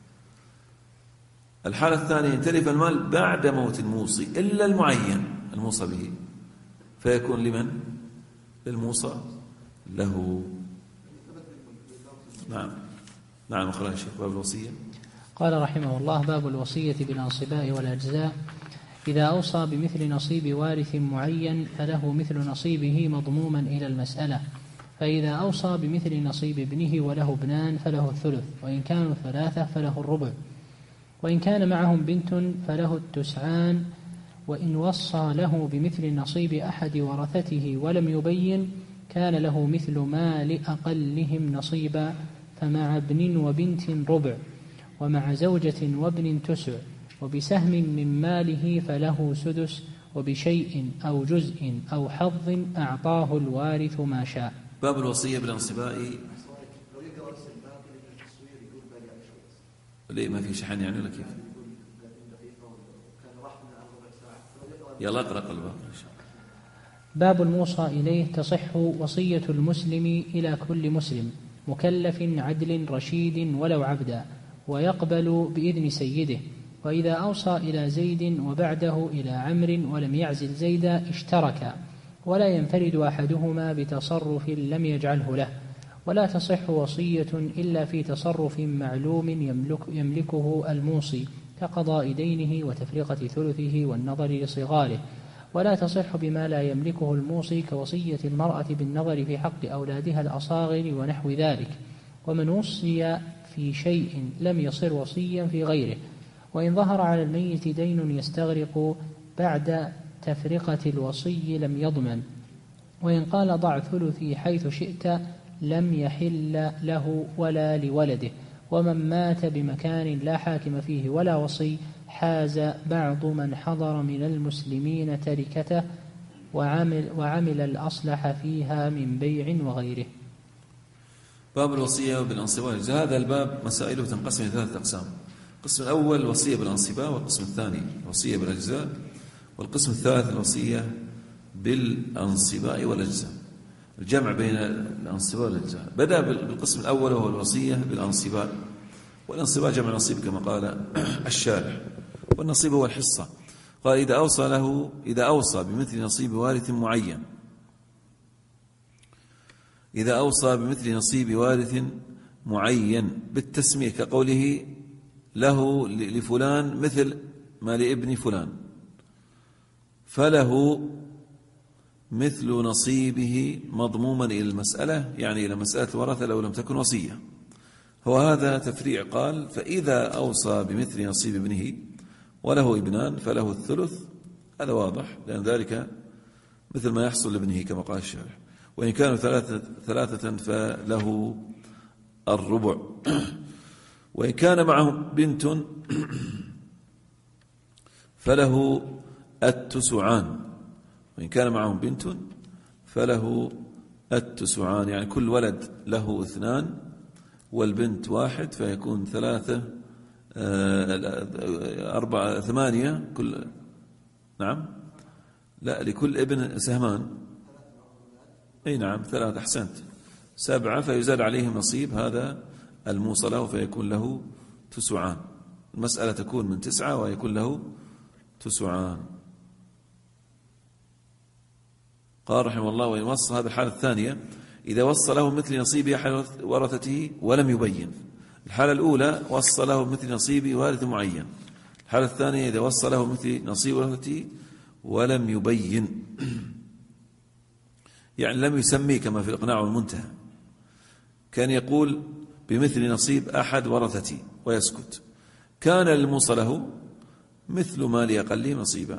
الحالة الثانية إن تلف المال بعد موت الموصي إلا المعين الموصى به فيكون لمن؟ للموصى له. نعم أخرى الشيخ باب الوصية. قال رحمه الله باب الوصية بالأنصباء والأجزاء. إذا أوصى بمثل نصيب وارث معين فله مثل نصيبه مضموما إلى المسألة. فإذا أوصى بمثل نصيب ابنه وله ابنان فله الثلث، وإن كانوا ثلاثة فله الربع، وإن كان معهم بنت فله التسعان. وإن وصى له بمثل نصيب أحد ورثته ولم يبين كان له مثل ما لأقلهم نصيبا، فمع ابن وبنت ربع، ومع زوجة وابن تسع، وبسهم من ماله فله سدس، وبشيء أو جزء أو حظ أعطاه الوارث ما شاء. باب الوصية بالانصباء. ليه ما في شحن يعني ولا كيف؟ يلا اقرأ قلبه. باب الموصى إليه. تصح وصية المسلم إلى كل مسلم مكلف عدل رشيد ولو عبدا، ويقبل بإذن سيده. وإذا أوصى إلى زيد وبعده إلى عمرو ولم يعزل زيدا اشتركا، ولا ينفرد أحدهما بتصرف لم يجعله له. ولا تصح وصية إلا في تصرف معلوم يملكه الموصي كقضاء دينه وتفرقة ثلثه والنظر لصغاره. ولا تصح بما لا يملكه الموصي كوصية المرأة بالنظر في حق أولادها الأصاغر ونحو ذلك. ومن وصي في شيء لم يصر وصيا في غيره. وإن ظهر على الميت دين يستغرق بعد تفرقة الوصي لم يضمن. وإن قال ضع ثلثي حيث شئت لم يحل له ولا لولده. ومن مات بمكان لا حاكم فيه ولا وصي حاز بعض من حضر من المسلمين تركته وعمل الأصلح فيها من بيع وغيره. باب الوصية بالانصباء. هذا الباب مسائله تنقسم إلى 3 أقسام. القسم الأول الوصية بالانصباء، والقسم الثاني الوصية بالأجزاء، والقسم الثالث الوصية بالانصباء والأجزاء، الجمع بين الانصباء والأجزاء. بدأ بالقسم الأول وهو الوصية بالانصباء، والانصباء جمع نصيب كما قال الشارح، والنصيب هو الحصة. قال إذا أوصى بمثل نصيب وارث معين، إذا أوصى بمثل نصيب وارث معين بالتسمية كقوله له لفلان مثل ما لابن فلان، فله مثل نصيبه مضموما إلى المسألة، يعني إلى مسألة الورثة لو لم تكن وصية. هو هذا تفريع. قال فإذا أوصى بمثل نصيب ابنه وله ابنان فله الثلث، هذا واضح لأن ذلك مثل ما يحصل لابنه كما قال الشارح. وإن كانوا ثلاثة فله الربع. وإن كان معهم بنت فله التسعان. وإن كان معهم بنت فله التسعان، يعني كل ولد له 2 والبنت 1 فيكون 3 4 8 كل. نعم لا، لكل ابن سهمان. أي نعم 3 أحسنت 7 فيزاد عليهم نصيب هذا الموصى له فيكون له 9. المسألة تكون من 9 ويكون له 9. قال رحمه الله وإن وصى، هذا الحالة الثانية، إذا وصى له مثل نصيب أحد ورثته ولم يبين. الحالة الأولى وصى له مثل نصيب وارث معين. الحالة الثانية إذا وصى له مثل نصيب ورثته ولم يبين، يعني لم يسمي كما في الإقناع والمنتهى. كان يقول بمثل نصيب أحد ورثتي ويسكت، كان للموصى له مثل ما لأقل نصيبا.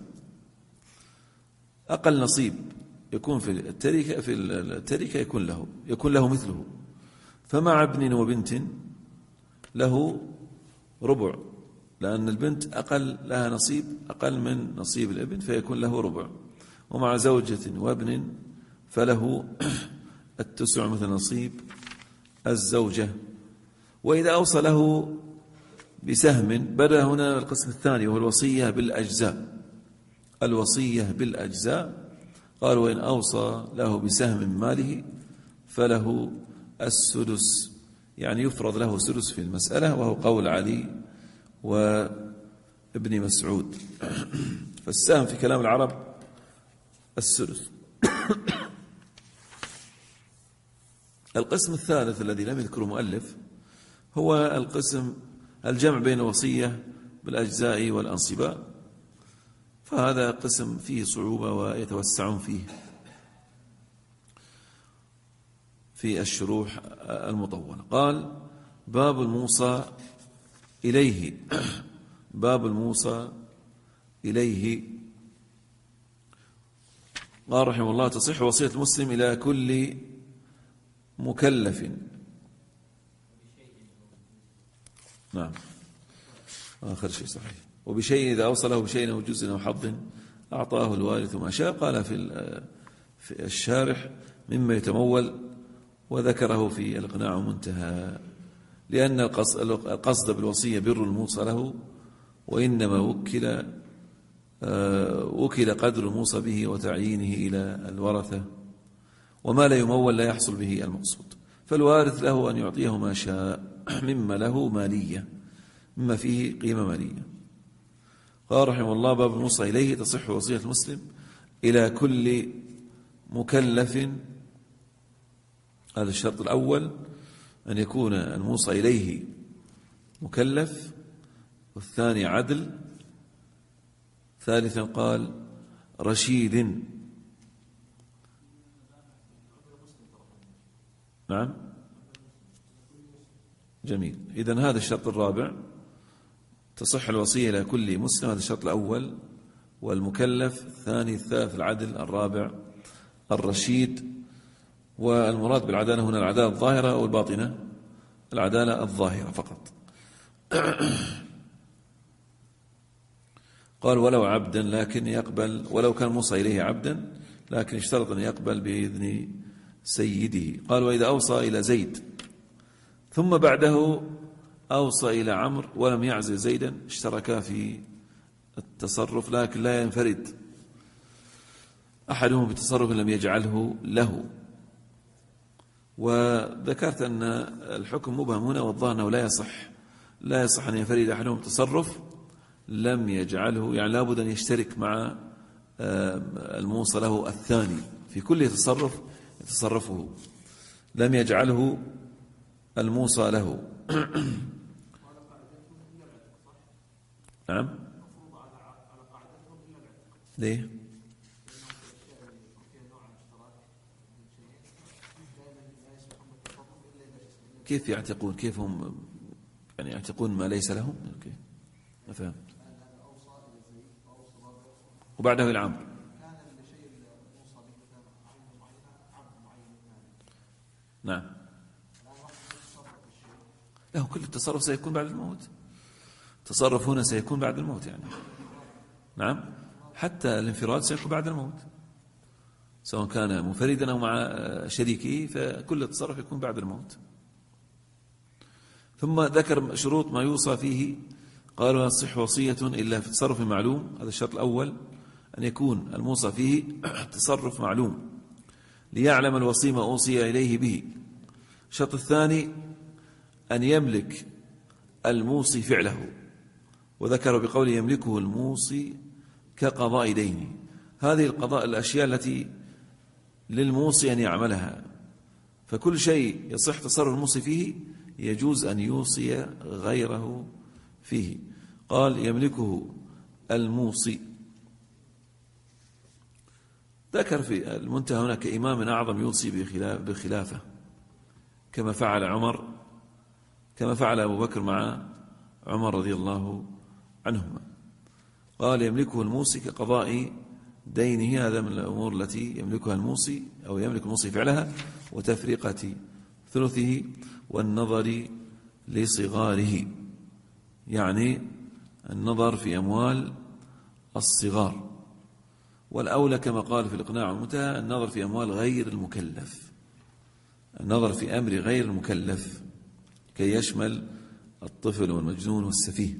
أقل نصيب يكون في التركة يكون له مثله. فمع ابن وبنت له ربع، لأن البنت أقل لها نصيب أقل من نصيب الابن فيكون له ربع. ومع زوجة وابن فله 9 مثل نصيب الزوجة. وإذا أوصى له بسهم، بدأ هنا القسم الثاني وهو الوصية بالأجزاء. الوصية بالأجزاء قال وإن أوصى له بسهم من ماله فله السدس، يعني يفرض له سدس في المسألة، وهو قول علي وابن مسعود. فالسهم في كلام العرب السدس. القسم الثالث الذي لم يذكره مؤلف هو القسم الجمع بين الوصية بالأجزاء والأنصباء، فهذا قسم فيه صعوبة ويتوسعون فيه في الشروح المطولة. قال باب الموصى إليه. باب الموصى إليه. قال رحمه الله تصح وصية المسلم إلى كل مكلف. نعم آخر شيء صحيح. وبشيء إذا أوصله بشيء أو جزء أو حظ أعطاه الوارث ما شاء. قال في الشارح مما يتمول، وذكره في الإقناع منتهى، لأن القصد بالوصية بر الموصى له، وإنما وكل قدر الموصى به وتعيينه إلى الورثة، وما لا يمول لا يحصل به المقصود. فالوارث له أن يعطيه ما شاء مما له مالية، مما فيه قيمة مالية. قال رحمه الله باب الموصى إليه تصح وصية المسلم إلى كل مكلف. هذا الشرط الأول أن يكون الموصى إليه مكلف، والثاني عدل، ثالثا قال رشيد. نعم جميل. إذن هذا الشرط الرابع تصح الوصية إلى كل مسلم، هذا الشرط الأول والمكلف، الثاني الثالث العدل، الرابع الرشيد. والمراد بالعدالة هنا العدالة الظاهرة أو الباطنة؟ العدالة الظاهرة فقط. قال ولو عبدا لكن يقبل، ولو كان موصى إليه عبدا لكن اشترط أن يقبل بإذن سيده. قال وإذا أوصى إلى زيد ثم بعده أوصى إلى عمرو ولم يعزل زيدا اشتركا في التصرف، لكن لا ينفرد أحدهم بتصرف لم يجعله له. وذكرت أن الحكم مبهم هنا، والظاهر أنه لا يصح أن ينفرد أحدهم بتصرف لم يجعله، يعني لابد أن يشترك مع الموصى له الثاني في كل تصرف يتصرفه لم يجعله الموصى له. نعم. ليه؟ كيف يعتقون؟ كيف هم يعني يعتقون ما ليس لهم؟ كيف؟ ما فهمت. وبعده العام. نعم. له كل التصرف سيكون بعد الموت. التصرف هنا سيكون بعد الموت يعني. نعم. حتى الانفراد سيكون بعد الموت، سواء كان منفردا أو مع شريكه، فكل التصرف يكون بعد الموت. ثم ذكر شروط ما يوصى فيه. قالوا لا تصح وصية إلا في تصرف معلوم. هذا الشرط الأول، أن يكون الموصى فيه تصرف معلوم ليعلم الوصي ما أوصي إليه به. الشرط الثاني أن يملك الموصي فعله، وذكر بقول يملكه الموصي كقضاء دينه. هذه الأشياء التي للموصي أن يعملها، فكل شيء يصح تصرف الموصي فيه يجوز أن يوصي غيره فيه. قال يملكه الموصي. ذكر في المنتهى هناك إمام أعظم يوصي بخلافة كما فعل أبو بكر مع عمر رضي الله عنهما. قال يملكه الموصي كقضاء دينه. هذا من الأمور التي يملكها الموصي أو يملك الموصي فعلها، وتفرقة ثلثه والنظر لصغاره، يعني النظر في أموال الصغار. والأولى كما قال في الإقناع والمنتهى النظر في أموال غير المكلف، النظر في أمر غير المكلف كي يشمل الطفل والمجنون والسفيه.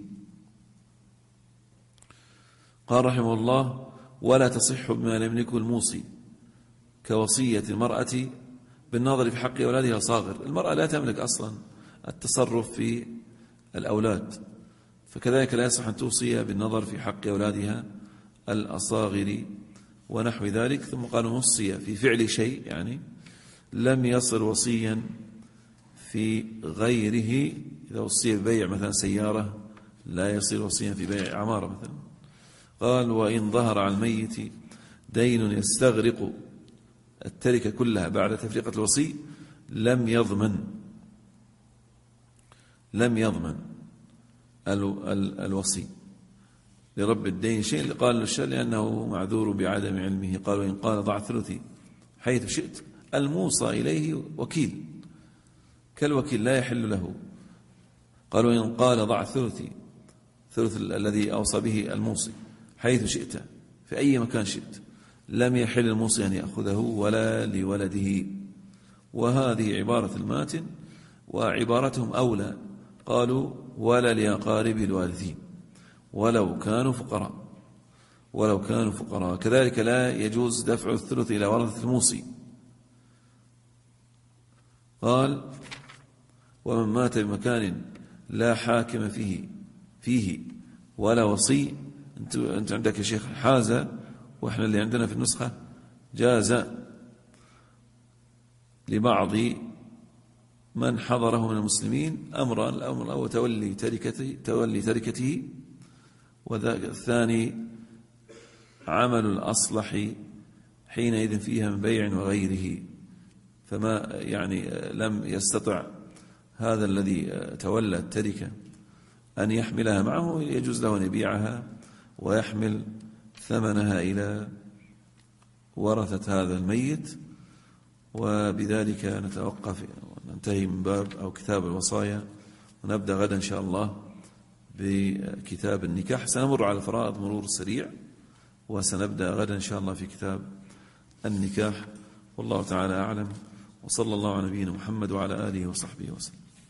قال رحمه الله ولا تصح بما لم يملكه الموصي كوصية المرأة بالنظر في حق أولادها صاغر. المرأة لا تملك أصلا التصرف في الأولاد، فكذلك لا يصح أن توصي بالنظر في حق أولادها الأصاغر ونحو ذلك. ثم قالوا وصي في فعل شيء، يعني لم يصل وصيا في غيره. إذا وصي ببيع مثلا سيارة لا يصير وصيا في بيع عمارة مثلا. قال وإن ظهر على الميت دين يستغرق التركة كلها بعد تفرقة الوصي لم يضمن الوصي لرب الدين شيء. قال الشر لأنه معذور بعدم علمه. قال وإن قال ضع ثلثي حيث شئت الموصى إليه وكيل كالوكيل لا يحل له. قال وإن قال ضع ثلث الذي أوصى به الموصي حيث شئت في أي مكان شئت لم يحل الموصي أن يأخذه ولا لولده. وهذه عبارة الماتن، وعبارتهم أولى. قالوا ولا لأقارب الوارثين ولو كانوا فقراء. كذلك لا يجوز دفع الثلث إلى ورثة الموصي. قال ومن مات بمكان لا حاكم فيه ولا وصي. أنت عندك يا شيخ حاز، وإحنا اللي عندنا في النسخة جاز لبعض من حضره من المسلمين الأمر أو تولي تركته، والثاني عمل الأصلح حينئذ فيها من بيع وغيره. فما يعني لم يستطع هذا الذي تولى التركة أن يحملها معه يجوز له أن يبيعها ويحمل ثمنها إلى ورثة هذا الميت. وبذلك نتوقف وننتهي من باب أو كتاب الوصايا، ونبدأ غدا إن شاء الله بكتاب النكاح. سنمر على الفرائض مرور سريع، وسنبدأ غدا إن شاء الله في كتاب النكاح. والله تعالى أعلم، وصلى الله على نبينا محمد وعلى آله وصحبه وسلم.